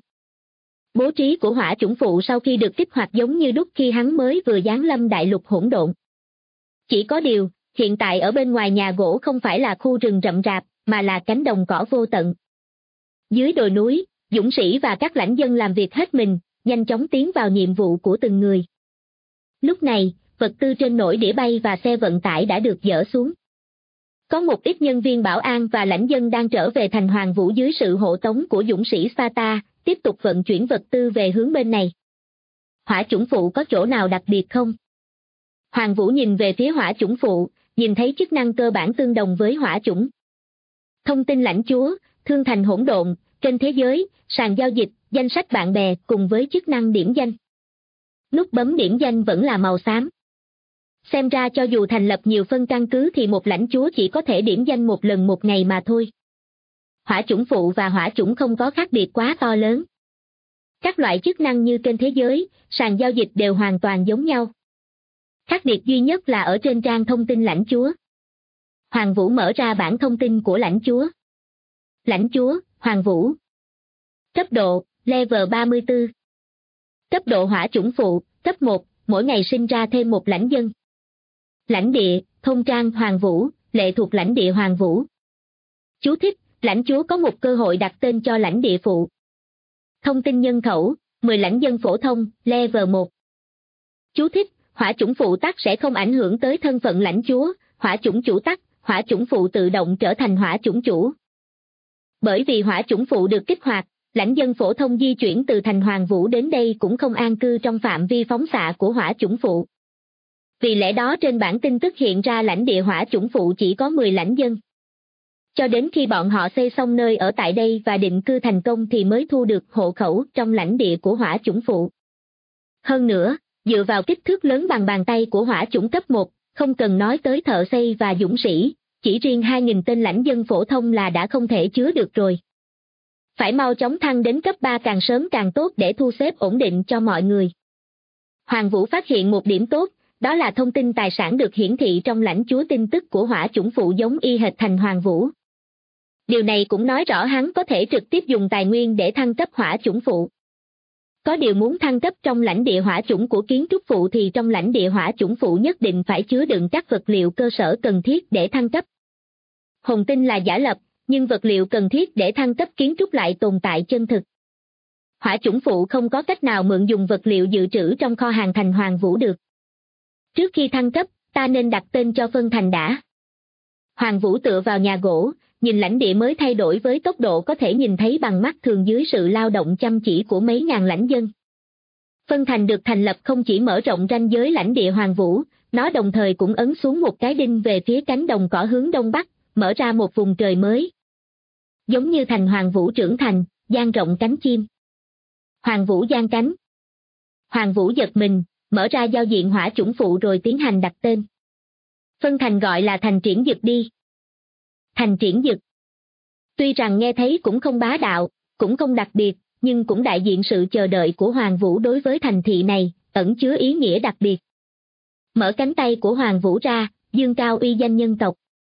Bố trí của hỏa chủng phụ sau khi được kích hoạt giống như đúc khi hắn mới vừa giáng lâm đại lục hỗn độn. Chỉ có điều, hiện tại ở bên ngoài nhà gỗ không phải là khu rừng rậm rạp, mà là cánh đồng cỏ vô tận. Dưới đồi núi, dũng sĩ và các lãnh dân làm việc hết mình, nhanh chóng tiến vào nhiệm vụ của từng người. Lúc này, vật tư trên nổi đĩa bay và xe vận tải đã được dỡ xuống. Có một ít nhân viên bảo an và lãnh dân đang trở về thành Hoàng Vũ dưới sự hộ tống của dũng sĩ Sparta, tiếp tục vận chuyển vật tư về hướng bên này. Hỏa chủng phụ có chỗ nào đặc biệt không? Hoàng Vũ nhìn về phía hỏa chủng phụ, nhìn thấy chức năng cơ bản tương đồng với hỏa chủng. Thông tin lãnh chúa, thương thành hỗn độn, kênh thế giới, sàn giao dịch, danh sách bạn bè cùng với chức năng điểm danh. Nút bấm điểm danh vẫn là màu xám. Xem ra cho dù thành lập nhiều phân căn cứ thì một lãnh chúa chỉ có thể điểm danh một lần một ngày mà thôi. Hỏa chủng phụ và hỏa chủng không có khác biệt quá to lớn. Các loại chức năng như kênh thế giới, sàn giao dịch đều hoàn toàn giống nhau. Khác biệt duy nhất là ở trên trang thông tin lãnh chúa. Hoàng Vũ mở ra bảng thông tin của lãnh chúa. Lãnh chúa, Hoàng Vũ. Cấp độ, level 34. Cấp độ hỏa chủng phụ, cấp 1, mỗi ngày sinh ra thêm một lãnh dân. Lãnh địa, thôn trang Hoàng Vũ, lệ thuộc lãnh địa Hoàng Vũ. Chú thích, lãnh chúa có một cơ hội đặt tên cho lãnh địa phụ. Thông tin nhân khẩu, 10 lãnh dân phổ thông, level 1. Chú thích, hỏa chủng phụ tắc sẽ không ảnh hưởng tới thân phận lãnh chúa, hỏa chủng chủ tắc, hỏa chủng phụ tự động trở thành hỏa chủng chủ. Bởi vì hỏa chủng phụ được kích hoạt, lãnh dân phổ thông di chuyển từ thành Hoàng Vũ đến đây cũng không an cư trong phạm vi phóng xạ của hỏa chủng phụ. Vì lẽ đó trên bản tin tức hiện ra lãnh địa hỏa chủng phụ chỉ có 10 lãnh dân. Cho đến khi bọn họ xây xong nơi ở tại đây và định cư thành công thì mới thu được hộ khẩu trong lãnh địa của hỏa chủng phụ. Hơn nữa, dựa vào kích thước lớn bằng bàn tay của hỏa chủng cấp 1, không cần nói tới thợ xây và dũng sĩ, chỉ riêng 2.000 tên lãnh dân phổ thông là đã không thể chứa được rồi. Phải mau chóng thăng đến cấp 3 càng sớm càng tốt để thu xếp ổn định cho mọi người. Hoàng Vũ phát hiện một điểm tốt, đó là thông tin tài sản được hiển thị trong lãnh chúa tin tức của hỏa chủng phụ giống y hệt thành Hoàng Vũ. Điều này cũng nói rõ hắn có thể trực tiếp dùng tài nguyên để thăng cấp hỏa chủng phụ. Có điều muốn thăng cấp trong lãnh địa hỏa chủng của kiến trúc phụ thì trong lãnh địa hỏa chủng phụ nhất định phải chứa đựng các vật liệu cơ sở cần thiết để thăng cấp. Hồn tinh là giả lập, nhưng vật liệu cần thiết để thăng cấp kiến trúc lại tồn tại chân thực. Hỏa chủng phụ không có cách nào mượn dùng vật liệu dự trữ trong kho hàng thành Hoàng Vũ được. Trước khi thăng cấp, ta nên đặt tên cho phân thành đã. Hoàng Vũ tựa vào nhà gỗ, nhìn lãnh địa mới thay đổi với tốc độ có thể nhìn thấy bằng mắt thường dưới sự lao động chăm chỉ của mấy ngàn lãnh dân. Phân thành được thành lập không chỉ mở rộng ranh giới lãnh địa Hoàng Vũ, nó đồng thời cũng ấn xuống một cái đinh về phía cánh đồng cỏ hướng đông bắc, mở ra một vùng trời mới. Giống như thành Hoàng Vũ trưởng thành, dang rộng cánh chim. Hoàng Vũ giang cánh. Hoàng Vũ giật mình, mở ra giao diện hỏa chủng phụ rồi tiến hành đặt tên. Phân thành gọi là thành Triển Dực đi. Thành Triển Dực. Tuy rằng nghe thấy cũng không bá đạo, cũng không đặc biệt, nhưng cũng đại diện sự chờ đợi của Hoàng Vũ đối với thành thị này, ẩn chứa ý nghĩa đặc biệt. Mở cánh tay của Hoàng Vũ ra, dương cao uy danh nhân tộc.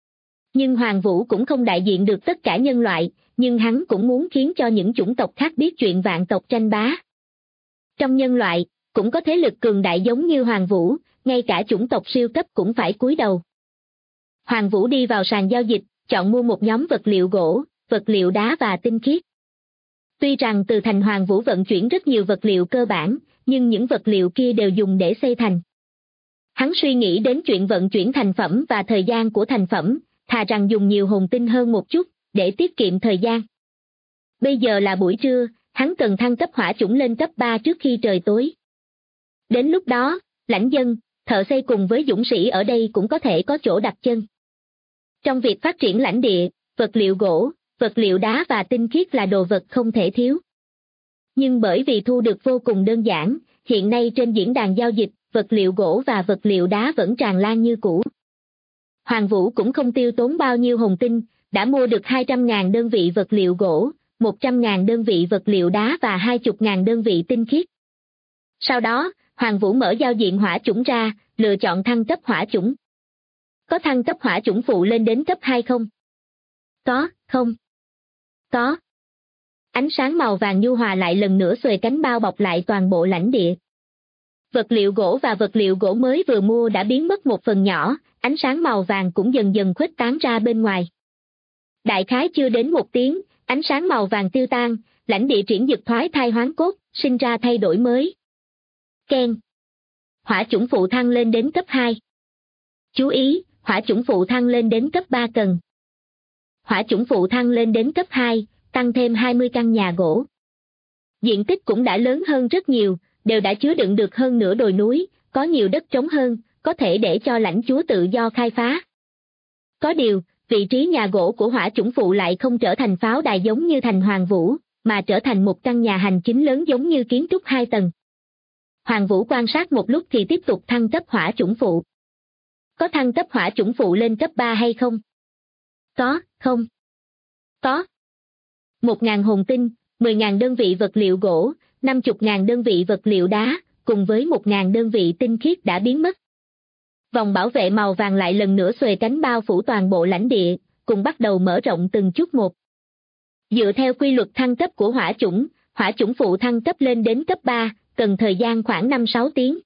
Nhưng Hoàng Vũ cũng không đại diện được tất cả nhân loại, nhưng hắn cũng muốn khiến cho những chủng tộc khác biết chuyện vạn tộc tranh bá. Trong nhân loại, cũng có thế lực cường đại giống như Hoàng Vũ, ngay cả chủng tộc siêu cấp cũng phải cúi đầu. Hoàng Vũ đi vào sàn giao dịch, chọn mua một nhóm vật liệu gỗ, vật liệu đá và tinh khiết. Tuy rằng từ thành Hoàng Vũ vận chuyển rất nhiều vật liệu cơ bản, nhưng những vật liệu kia đều dùng để xây thành. Hắn suy nghĩ đến chuyện vận chuyển thành phẩm và thời gian của thành phẩm, thà rằng dùng nhiều hồn tinh hơn một chút, để tiết kiệm thời gian. Bây giờ là buổi trưa, hắn cần thăng cấp hỏa chủng lên cấp 3 trước khi trời tối. Đến lúc đó, lãnh dân, thợ xây cùng với dũng sĩ ở đây cũng có thể có chỗ đặt chân. Trong việc phát triển lãnh địa, vật liệu gỗ, vật liệu đá và tinh khiết là đồ vật không thể thiếu. Nhưng bởi vì thu được vô cùng đơn giản, hiện nay trên diễn đàn giao dịch, vật liệu gỗ và vật liệu đá vẫn tràn lan như cũ. Hoàng Vũ cũng không tiêu tốn bao nhiêu hồn tinh, đã mua được 200.000 đơn vị vật liệu gỗ, 100.000 đơn vị vật liệu đá và 20.000 đơn vị tinh khiết. Sau đó, Hoàng Vũ mở giao diện hỏa chủng ra, lựa chọn thăng cấp hỏa chủng. Có thăng cấp hỏa chủng phụ lên đến cấp 2 không? Có, không? Có. Ánh sáng màu vàng nhu hòa lại lần nữa xuề cánh bao bọc lại toàn bộ lãnh địa. Vật liệu gỗ và vật liệu gỗ mới vừa mua đã biến mất một phần nhỏ, ánh sáng màu vàng cũng dần dần khuếch tán ra bên ngoài. Đại khái chưa đến một tiếng, ánh sáng màu vàng tiêu tan, lãnh địa triển dực thoái thai hoán cốt, sinh ra thay đổi mới. Keng. Hỏa chủng phụ thăng lên đến cấp 2. Chú ý, hỏa chủng phụ thăng lên đến cấp 3 cần. Hỏa chủng phụ thăng lên đến cấp 2, tăng thêm 20 căn nhà gỗ. Diện tích cũng đã lớn hơn rất nhiều, đều đã chứa đựng được hơn nửa đồi núi, có nhiều đất trống hơn, có thể để cho lãnh chúa tự do khai phá. Có điều, vị trí nhà gỗ của hỏa chủng phụ lại không trở thành pháo đài giống như thành Hoàng Vũ, mà trở thành một căn nhà hành chính lớn giống như kiến trúc 2 tầng. Hoàng Vũ quan sát một lúc thì tiếp tục thăng cấp hỏa chủng phụ. Có thăng cấp hỏa chủng phụ lên cấp 3 hay không? Có, không? Có. 1.000 hồn tinh, 10.000 đơn vị vật liệu gỗ, 50.000 đơn vị vật liệu đá, cùng với 1.000 đơn vị tinh khiết đã biến mất. Vòng bảo vệ màu vàng lại lần nữa xuề cánh bao phủ toàn bộ lãnh địa, cùng bắt đầu mở rộng từng chút một. Dựa theo quy luật thăng cấp của hỏa chủng phụ thăng cấp lên đến cấp 3, cần thời gian khoảng 5-6 tiếng.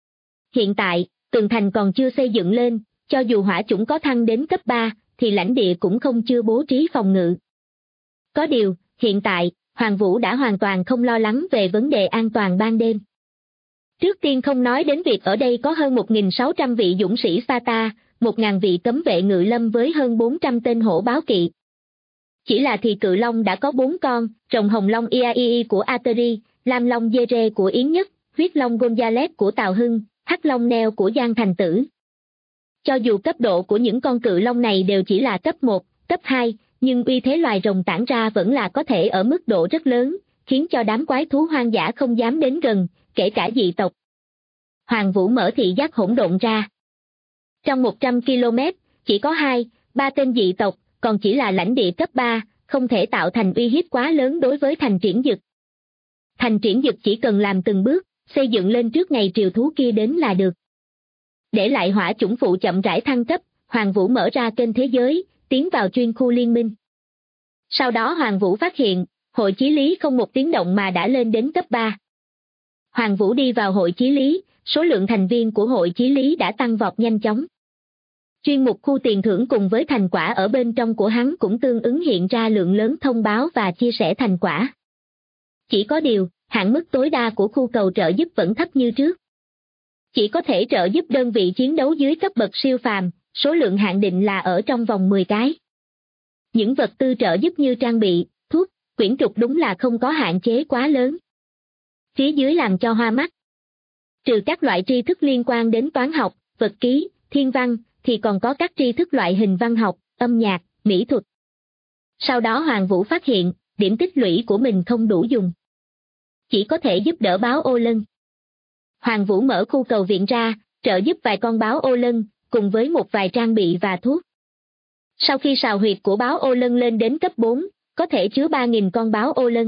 Hiện tại, tường thành còn chưa xây dựng lên, cho dù hỏa chủng có thăng đến cấp 3, thì lãnh địa cũng không chưa bố trí phòng ngự. Có điều, hiện tại, Hoàng Vũ đã hoàn toàn không lo lắng về vấn đề an toàn ban đêm. Trước tiên không nói đến việc ở đây có hơn 1.600 vị dũng sĩ Sparta, 1.000 vị cấm vệ ngự lâm với hơn 400 tên hổ báo kỵ. Chỉ là thì cự long đã có 4 con, rồng hồng long Iaii của Ateri, lam long Dere của Yến Nhất, huyết long Gonzales của Tào Hưng, hắc long Neo của Giang Thành Tử. Cho dù cấp độ của những con cự long này đều chỉ là cấp 1, cấp 2, nhưng uy thế loài rồng tản ra vẫn là có thể ở mức độ rất lớn, khiến cho đám quái thú hoang dã không dám đến gần, kể cả dị tộc. Hoàng Vũ mở thị giác hỗn độn ra. Trong 100 km, chỉ có 2-3 tên dị tộc, còn chỉ là lãnh địa cấp 3, không thể tạo thành uy hiếp quá lớn đối với thành triển dực. Thành triển dực chỉ cần làm từng bước, xây dựng lên trước ngày triều thú kia đến là được. Để lại hỏa chủng phụ chậm rãi thăng cấp, Hoàng Vũ mở ra kênh thế giới, tiến vào chuyên khu liên minh. Sau đó Hoàng Vũ phát hiện, hội chí lý không một tiếng động mà đã lên đến cấp 3. Hoàng Vũ đi vào hội chí lý, số lượng thành viên của hội chí lý đã tăng vọt nhanh chóng. Chuyên mục khu tiền thưởng cùng với thành quả ở bên trong của hắn cũng tương ứng hiện ra lượng lớn thông báo và chia sẻ thành quả. Chỉ có điều, hạn mức tối đa của khu cầu trợ giúp vẫn thấp như trước. Chỉ có thể trợ giúp đơn vị chiến đấu dưới cấp bậc siêu phàm, số lượng hạn định là ở trong vòng 10 cái. Những vật tư trợ giúp như trang bị, thuốc, quyển trục đúng là không có hạn chế quá lớn. Phía dưới làm cho hoa mắt. Trừ các loại tri thức liên quan đến toán học, vật ký, thiên văn, thì còn có các tri thức loại hình văn học, âm nhạc, mỹ thuật. Sau đó Hoàng Vũ phát hiện, điểm tích lũy của mình không đủ dùng. Chỉ có thể giúp đỡ báo ô lân. Hoàng Vũ mở khu cầu viện ra, trợ giúp vài con báo ô lân, cùng với một vài trang bị và thuốc. Sau khi sào huyệt của báo ô lân lên đến cấp 4, có thể chứa 3.000 con báo ô lân.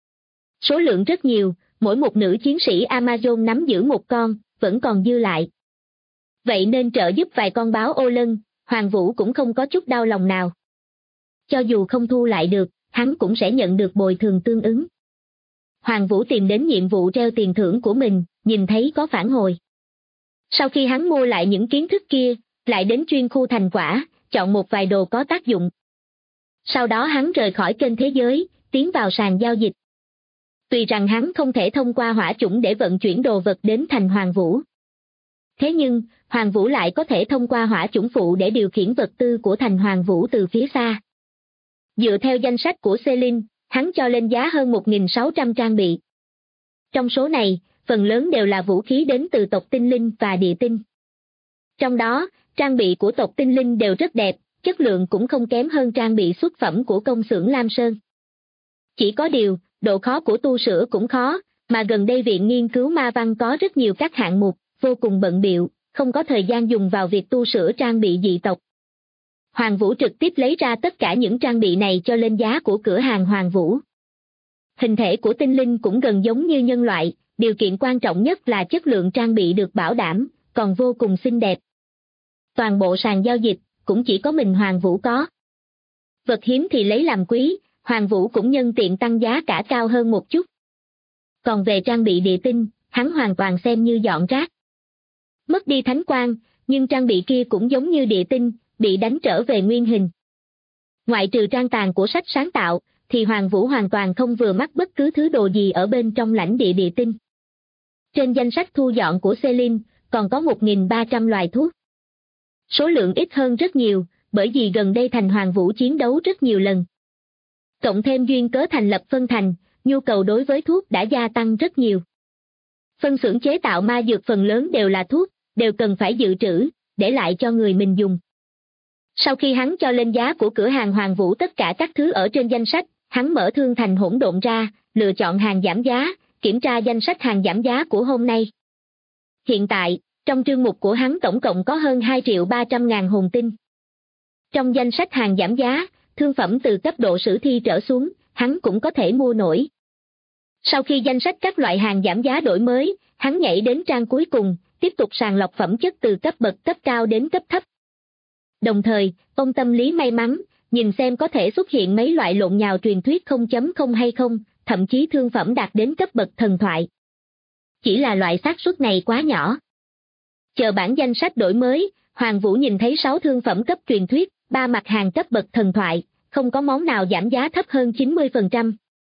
Số lượng rất nhiều, mỗi một nữ chiến sĩ Amazon nắm giữ một con, vẫn còn dư lại. Vậy nên trợ giúp vài con báo ô lân, Hoàng Vũ cũng không có chút đau lòng nào. Cho dù không thu lại được, hắn cũng sẽ nhận được bồi thường tương ứng. Hoàng Vũ tìm đến nhiệm vụ treo tiền thưởng của mình, nhìn thấy có phản hồi. Sau khi hắn mua lại những kiến thức kia, lại đến chuyên khu thành quả, chọn một vài đồ có tác dụng. Sau đó hắn rời khỏi kênh thế giới, tiến vào sàn giao dịch. Tuy rằng hắn không thể thông qua hỏa chủng để vận chuyển đồ vật đến thành Hoàng Vũ. Thế nhưng, Hoàng Vũ lại có thể thông qua hỏa chủng phụ để điều khiển vật tư của thành Hoàng Vũ từ phía xa. Dựa theo danh sách của Celine, hắn cho lên giá hơn 1.600 trang bị. Trong số này, phần lớn đều là vũ khí đến từ tộc tinh linh và địa tinh. Trong đó, trang bị của tộc tinh linh đều rất đẹp, chất lượng cũng không kém hơn trang bị xuất phẩm của công xưởng Lam Sơn. Chỉ có điều, độ khó của tu sửa cũng khó, mà gần đây Viện Nghiên cứu Ma Văn có rất nhiều các hạng mục, vô cùng bận bịu, không có thời gian dùng vào việc tu sửa trang bị dị tộc. Hoàng Vũ trực tiếp lấy ra tất cả những trang bị này cho lên giá của cửa hàng Hoàng Vũ. Hình thể của tinh linh cũng gần giống như nhân loại, điều kiện quan trọng nhất là chất lượng trang bị được bảo đảm, còn vô cùng xinh đẹp. Toàn bộ sàn giao dịch, cũng chỉ có mình Hoàng Vũ có. Vật hiếm thì lấy làm quý, Hoàng Vũ cũng nhân tiện tăng giá cả cao hơn một chút. Còn về trang bị địa tinh, hắn hoàn toàn xem như dọn rác. Mất đi thánh quang, nhưng trang bị kia cũng giống như địa tinh, bị đánh trở về nguyên hình. Ngoại trừ trang tàn của sách sáng tạo, thì Hoàng Vũ hoàn toàn không vừa mắt bất cứ thứ đồ gì ở bên trong lãnh địa địa tinh. Trên danh sách thu dọn của Celine, còn có 1.300 loài thuốc. Số lượng ít hơn rất nhiều, bởi vì gần đây thành Hoàng Vũ chiến đấu rất nhiều lần. Cộng thêm duyên cớ thành lập phân thành, nhu cầu đối với thuốc đã gia tăng rất nhiều. Phân xưởng chế tạo ma dược phần lớn đều là thuốc, đều cần phải dự trữ, để lại cho người mình dùng. Sau khi hắn cho lên giá của cửa hàng Hoàng Vũ tất cả các thứ ở trên danh sách, hắn mở thương thành hỗn độn ra, lựa chọn hàng giảm giá, kiểm tra danh sách hàng giảm giá của hôm nay. Hiện tại, trong chương mục của hắn tổng cộng có hơn 2.300.000 hồn tinh. Trong danh sách hàng giảm giá, thương phẩm từ cấp độ sử thi trở xuống, hắn cũng có thể mua nổi. Sau khi danh sách các loại hàng giảm giá đổi mới, hắn nhảy đến trang cuối cùng, tiếp tục sàng lọc phẩm chất từ cấp bậc cấp cao đến cấp thấp. Đồng thời, ông tâm lý may mắn, nhìn xem có thể xuất hiện mấy loại lộn nhào truyền thuyết 0.0 hay không, thậm chí thương phẩm đạt đến cấp bậc thần thoại. Chỉ là loại xác suất này quá nhỏ. Chờ bản danh sách đổi mới, Hoàng Vũ nhìn thấy 6 thương phẩm cấp truyền thuyết, 3 mặt hàng cấp bậc thần thoại, không có món nào giảm giá thấp hơn 90%.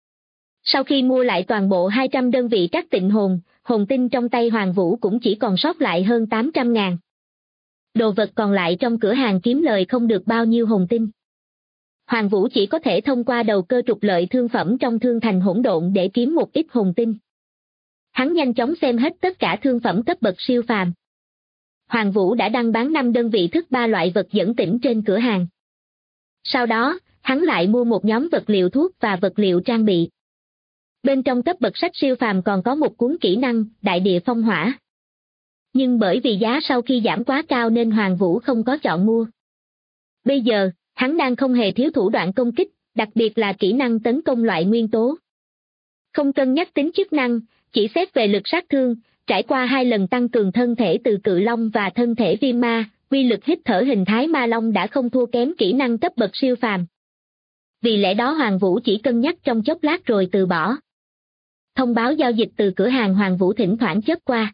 Sau khi mua lại toàn bộ 200 đơn vị các tịnh hồn, hồn tinh trong tay Hoàng Vũ cũng chỉ còn sót lại hơn 800.000. Đồ vật còn lại trong cửa hàng kiếm lời không được bao nhiêu hồn tinh. Hoàng Vũ chỉ có thể thông qua đầu cơ trục lợi thương phẩm trong thương thành hỗn độn để kiếm một ít hồn tinh. Hắn nhanh chóng xem hết tất cả thương phẩm cấp bậc siêu phàm. Hoàng Vũ đã đăng bán 5 đơn vị thức 3 loại vật dẫn tỉnh trên cửa hàng. Sau đó, hắn lại mua một nhóm vật liệu thuốc và vật liệu trang bị. Bên trong cấp bậc sách siêu phàm còn có một cuốn kỹ năng, Đại Địa Phong Hỏa. Nhưng bởi vì giá sau khi giảm quá cao nên Hoàng Vũ không có chọn mua. Bây giờ, hắn đang không hề thiếu thủ đoạn công kích, đặc biệt là kỹ năng tấn công loại nguyên tố. Không cân nhắc tính chức năng, chỉ xét về lực sát thương, trải qua 2 lần tăng cường thân thể từ cự long và thân thể viêm ma, quy lực hít thở hình thái ma long đã không thua kém kỹ năng cấp bậc siêu phàm. Vì lẽ đó Hoàng Vũ chỉ cân nhắc trong chốc lát rồi từ bỏ. Thông báo giao dịch từ cửa hàng Hoàng Vũ thỉnh thoảng chớp qua.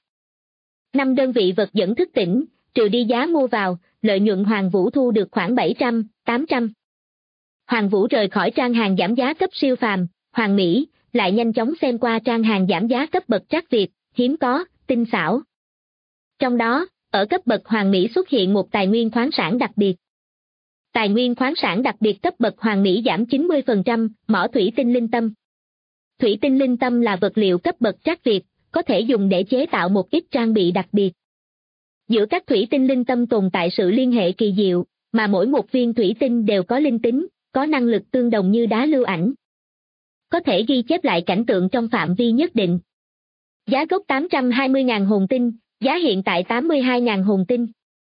5 đơn vị vật dẫn thức tỉnh, trừ đi giá mua vào, lợi nhuận Hoàng Vũ thu được khoảng 700, 800. Hoàng Vũ rời khỏi trang hàng giảm giá cấp siêu phàm, Hoàng Mỹ, lại nhanh chóng xem qua trang hàng giảm giá cấp bậc trác Việt, hiếm có, tinh xảo. Trong đó, ở cấp bậc Hoàng Mỹ xuất hiện một tài nguyên khoáng sản đặc biệt. Tài nguyên khoáng sản đặc biệt cấp bậc Hoàng Mỹ giảm 90%, mỏ thủy tinh linh tâm. Thủy tinh linh tâm là vật liệu cấp bậc trác Việt, có thể dùng để chế tạo một ít trang bị đặc biệt. Giữa các thủy tinh linh tâm tồn tại sự liên hệ kỳ diệu, mà mỗi một viên thủy tinh đều có linh tính, có năng lực tương đồng như đá lưu ảnh. Có thể ghi chép lại cảnh tượng trong phạm vi nhất định. Giá gốc 820.000 hồn tinh, giá hiện tại 82.000 hồn tinh.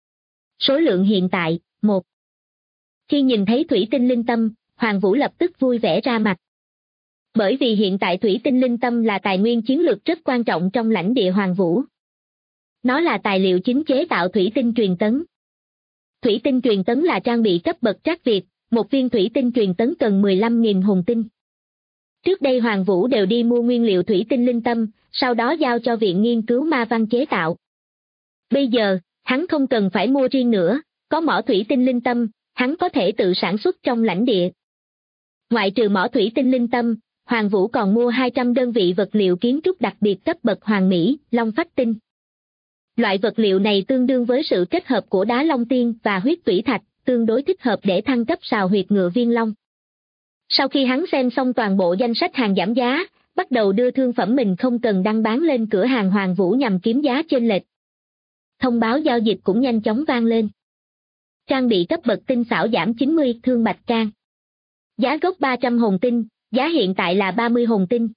Số lượng hiện tại, 1. Khi nhìn thấy thủy tinh linh tâm, Hoàng Vũ lập tức vui vẻ ra mặt. Bởi vì hiện tại thủy tinh linh tâm là tài nguyên chiến lược rất quan trọng trong lãnh địa Hoàng Vũ. Nó là tài liệu chính chế tạo thủy tinh truyền tấn. Thủy tinh truyền tấn là trang bị cấp bậc trác Việt, một viên thủy tinh truyền tấn cần 15.000 hồn tinh. Trước đây Hoàng Vũ đều đi mua nguyên liệu thủy tinh linh tâm, sau đó giao cho Viện Nghiên cứu Ma Văn chế tạo. Bây giờ, hắn không cần phải mua riêng nữa, có mỏ thủy tinh linh tâm, hắn có thể tự sản xuất trong lãnh địa. Ngoại trừ mỏ thủy tinh linh tâm, Hoàng Vũ còn mua 200 đơn vị vật liệu kiến trúc đặc biệt cấp bậc hoàng mỹ, long phách tinh. Loại vật liệu này tương đương với sự kết hợp của đá long tiên và huyết tủy thạch, tương đối thích hợp để thăng cấp sào huyệt ngựa viên long. Sau khi hắn xem xong toàn bộ danh sách hàng giảm giá, bắt đầu đưa thương phẩm mình không cần đăng bán lên cửa hàng Hoàng Vũ nhằm kiếm giá chênh lệch. Thông báo giao dịch cũng nhanh chóng vang lên. Trang bị cấp bậc tinh xảo giảm 90 thương bạch can. Giá gốc 300 hồn tinh, giá hiện tại là 30 hồn tinh.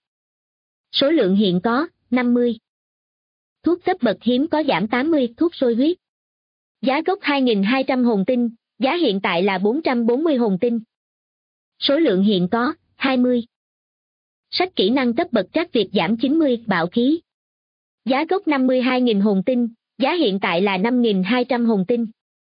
Số lượng hiện có, 50. Thuốc cấp bậc hiếm có giảm 80 thuốc sôi huyết. Giá gốc 2.200 hồn tinh, giá hiện tại là 440 hồn tinh. Số lượng hiện có, 20. Sách kỹ năng cấp bậc trác Việt giảm 90 bạo khí. Giá gốc 52.000 hồn tinh, giá hiện tại là 5.200 hồn tinh.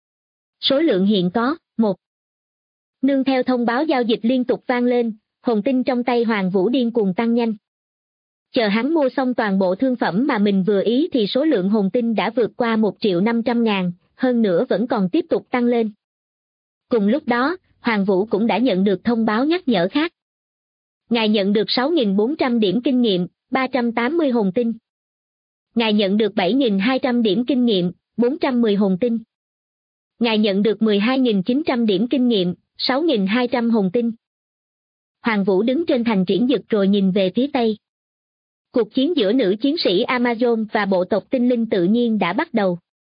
Số lượng hiện có, 1. Nương theo thông báo giao dịch liên tục vang lên, hồn tinh trong tay Hoàng Vũ điên cuồng tăng nhanh. Chờ hắn mua xong toàn bộ thương phẩm mà mình vừa ý thì số lượng hồn tinh đã vượt qua 1.500.000, hơn nữa vẫn còn tiếp tục tăng lên. Cùng lúc đó, Hoàng Vũ cũng đã nhận được thông báo nhắc nhở khác. Ngài nhận được 6.400 điểm kinh nghiệm, 380 hồn tinh. Ngài nhận được 7.200 điểm kinh nghiệm, 410 hồn tinh. Ngài nhận được 12.900 điểm kinh nghiệm, 6.200 hồn tinh. Hoàng Vũ đứng trên thành triển dực rồi nhìn về phía tây. Cuộc chiến giữa nữ chiến sĩ Amazon và bộ tộc tinh linh tự nhiên đã bắt đầu.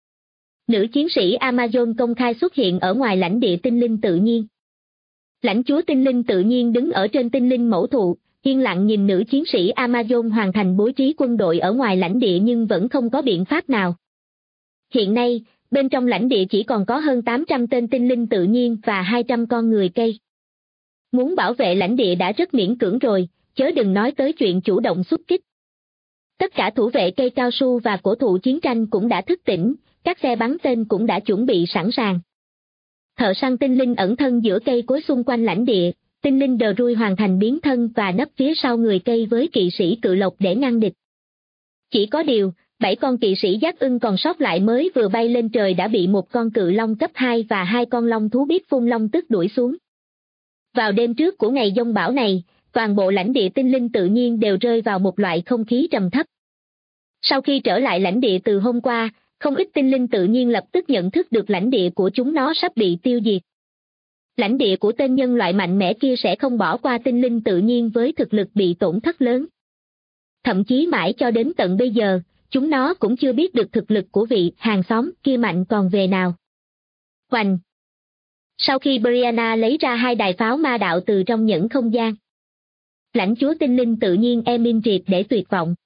Nữ chiến sĩ Amazon công khai xuất hiện ở ngoài lãnh địa tinh linh tự nhiên. Lãnh chúa tinh linh tự nhiên đứng ở trên tinh linh mẫu thụ, yên lặng nhìn nữ chiến sĩ Amazon hoàn thành bố trí quân đội ở ngoài lãnh địa nhưng vẫn không có biện pháp nào. Hiện nay, bên trong lãnh địa chỉ còn có hơn 800 tên tinh linh tự nhiên và 200 con người cây. Muốn bảo vệ lãnh địa đã rất miễn cưỡng rồi, chớ đừng nói tới chuyện chủ động xuất kích. Tất cả thủ vệ cây cao su và cổ thụ chiến tranh cũng đã thức tỉnh, các xe bắn tên cũng đã chuẩn bị sẵn sàng. Thợ săn tinh linh ẩn thân giữa cây cối xung quanh lãnh địa, tinh linh đờ rui hoàn thành biến thân và nấp phía sau người cây với kỵ sĩ cự lộc để ngăn địch. Chỉ có điều, 7 con kỵ sĩ giác ưng còn sót lại mới vừa bay lên trời đã bị một con cự long cấp 2 và 2 con long thú biết phun long tức đuổi xuống. Vào đêm trước của ngày giông bão này, toàn bộ lãnh địa tinh linh tự nhiên đều rơi vào một loại không khí trầm thấp. Sau khi trở lại lãnh địa từ hôm qua, không ít tinh linh tự nhiên lập tức nhận thức được lãnh địa của chúng nó sắp bị tiêu diệt. Lãnh địa của tên nhân loại mạnh mẽ kia sẽ không bỏ qua tinh linh tự nhiên với thực lực bị tổn thất lớn. Thậm chí mãi cho đến tận bây giờ, chúng nó cũng chưa biết được thực lực của vị hàng xóm kia mạnh còn về nào. Hoành! Sau khi Brianna lấy ra 2 đài pháo ma đạo từ trong nhẫn không gian, lãnh chúa tinh linh tự nhiên Emin triệt để tuyệt vọng.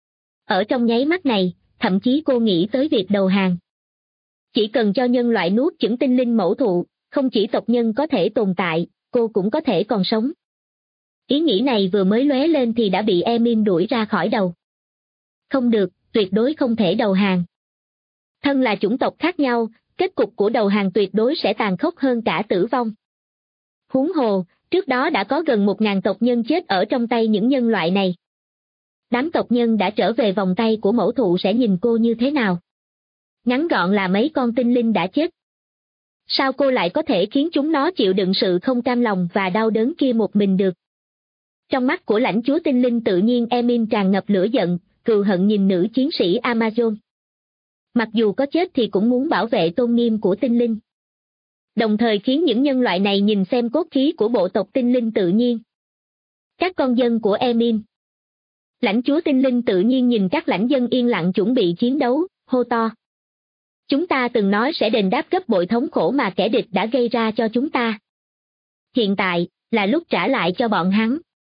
Ở trong nháy mắt này, thậm chí cô nghĩ tới việc đầu hàng. Chỉ cần cho nhân loại nuốt chửng tinh linh mẫu thụ, không chỉ tộc nhân có thể tồn tại, cô cũng có thể còn sống. Ý nghĩ này vừa mới lóe lên thì đã bị Emin đuổi ra khỏi đầu. Không được, tuyệt đối không thể đầu hàng. Thân là chủng tộc khác nhau, kết cục của đầu hàng tuyệt đối sẽ tàn khốc hơn cả tử vong. Huống hồ, trước đó đã có gần 1.000 tộc nhân chết ở trong tay những nhân loại này. Đám tộc nhân đã trở về vòng tay của mẫu thụ sẽ nhìn cô như thế nào? Ngắn gọn là mấy con tinh linh đã chết. Sao cô lại có thể khiến chúng nó chịu đựng sự không cam lòng và đau đớn kia một mình được? Trong mắt của lãnh chúa tinh linh tự nhiên Emin tràn ngập lửa giận, cừu hận nhìn nữ chiến sĩ Amazon. Mặc dù có chết thì cũng muốn bảo vệ tôn nghiêm của tinh linh. Đồng thời khiến những nhân loại này nhìn xem cốt khí của bộ tộc tinh linh tự nhiên. Các con dân của Emin. Lãnh chúa tinh linh tự nhiên nhìn các lãnh dân yên lặng chuẩn bị chiến đấu, hô to. Chúng ta từng nói sẽ đền đáp gấp bội thống khổ mà kẻ địch đã gây ra cho chúng ta. Hiện tại, là lúc trả lại cho bọn hắn.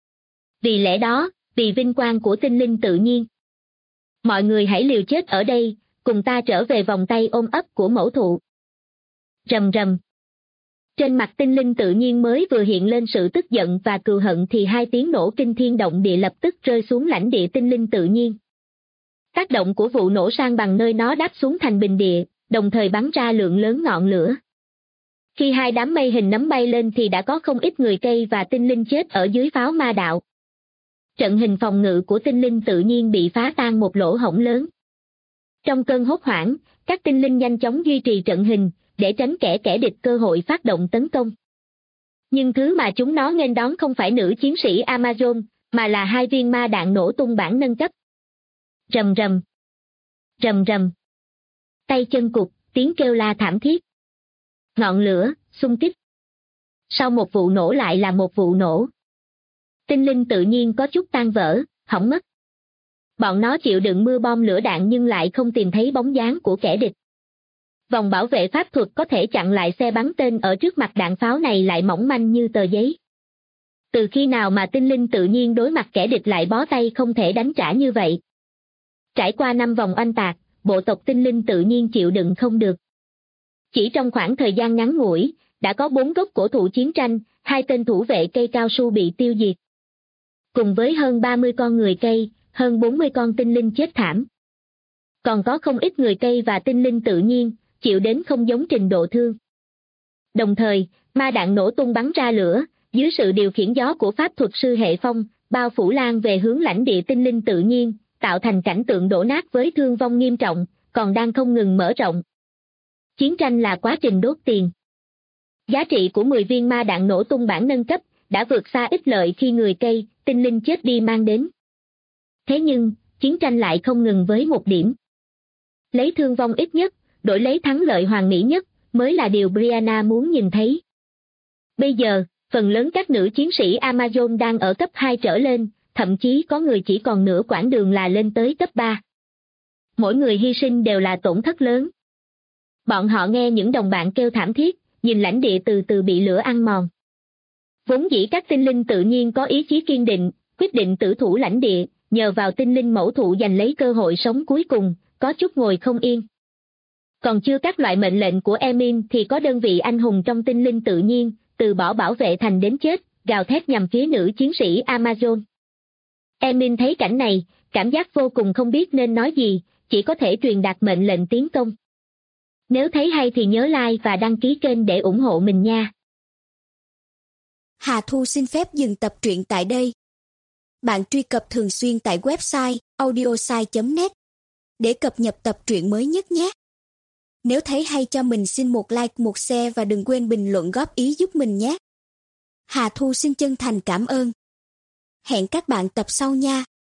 Vì lẽ đó, vì vinh quang của tinh linh tự nhiên. Mọi người hãy liều chết ở đây, cùng ta trở về vòng tay ôm ấp của mẫu thụ. Rầm rầm. Trên mặt tinh linh tự nhiên mới vừa hiện lên sự tức giận và cừu hận thì 2 tiếng nổ kinh thiên động địa lập tức rơi xuống lãnh địa tinh linh tự nhiên. Tác động của vụ nổ san bằng nơi nó đáp xuống thành bình địa, đồng thời bắn ra lượng lớn ngọn lửa. Khi hai đám mây hình nấm bay lên thì đã có không ít người cây và tinh linh chết ở dưới pháo ma đạo. Trận hình phòng ngự của tinh linh tự nhiên bị phá tan một lỗ hổng lớn. Trong cơn hốt hoảng, các tinh linh nhanh chóng duy trì trận hình, để tránh kẻ địch cơ hội phát động tấn công. Nhưng thứ mà chúng nó nghênh đón không phải nữ chiến sĩ Amazon, mà là 2 viên ma đạn nổ tung bản nâng cấp. Rầm rầm. Rầm rầm. Tay chân cụt, tiếng kêu la thảm thiết. Ngọn lửa, xung kích. Sau một vụ nổ lại là một vụ nổ. Tinh linh tự nhiên có chút tan vỡ, hỏng mất. Bọn nó chịu đựng mưa bom lửa đạn nhưng lại không tìm thấy bóng dáng của kẻ địch. Vòng bảo vệ pháp thuật có thể chặn lại xe bắn tên ở trước mặt đạn pháo này lại mỏng manh như tờ giấy. Từ khi nào mà tinh linh tự nhiên đối mặt kẻ địch lại bó tay không thể đánh trả như vậy? Trải qua 5 vòng oanh tạc, bộ tộc tinh linh tự nhiên chịu đựng không được. Chỉ trong khoảng thời gian ngắn ngủi, đã có 4 gốc cổ thụ chiến tranh, 2 tên thủ vệ cây cao su bị tiêu diệt. Cùng với hơn 30 con người cây, hơn 40 con tinh linh chết thảm. Còn có không ít người cây và tinh linh tự nhiên, chịu đến không giống trình độ thương. Đồng thời, ma đạn nổ tung bắn ra lửa, dưới sự điều khiển gió của pháp thuật sư hệ phong, bao phủ lan về hướng lãnh địa tinh linh tự nhiên, tạo thành cảnh tượng đổ nát với thương vong nghiêm trọng, còn đang không ngừng mở rộng. Chiến tranh là quá trình đốt tiền. Giá trị của 10 viên ma đạn nổ tung bản nâng cấp đã vượt xa ích lợi khi người cây, tinh linh chết đi mang đến. Thế nhưng, chiến tranh lại không ngừng với một điểm. Lấy thương vong ít nhất, đổi lấy thắng lợi hoàn mỹ nhất, mới là điều Brianna muốn nhìn thấy. Bây giờ, phần lớn các nữ chiến sĩ Amazon đang ở cấp 2 trở lên, thậm chí có người chỉ còn nửa quãng đường là lên tới cấp 3. Mỗi người hy sinh đều là tổn thất lớn. Bọn họ nghe những đồng bạn kêu thảm thiết, nhìn lãnh địa từ từ bị lửa ăn mòn. Vốn dĩ các tinh linh tự nhiên có ý chí kiên định, quyết định tử thủ lãnh địa, nhờ vào tinh linh mẫu thụ giành lấy cơ hội sống cuối cùng, có chút ngồi không yên. Còn chưa các loại mệnh lệnh của Emin thì có đơn vị anh hùng trong tinh linh tự nhiên, từ bỏ bảo vệ thành đến chết, gào thét nhằm phía nữ chiến sĩ Amazon. Emin thấy cảnh này, cảm giác vô cùng không biết nên nói gì, chỉ có thể truyền đạt mệnh lệnh tiến công. Nếu thấy hay thì nhớ like và đăng ký kênh để ủng hộ mình nha. Hà Thu xin phép dừng tập truyện tại đây. Bạn truy cập thường xuyên tại website audiosai.net để cập nhật tập truyện mới nhất nhé. Nếu thấy hay cho mình xin một like, một share và đừng quên bình luận góp ý giúp mình nhé. Hà Thu xin chân thành cảm ơn. Hẹn các bạn tập sau nha.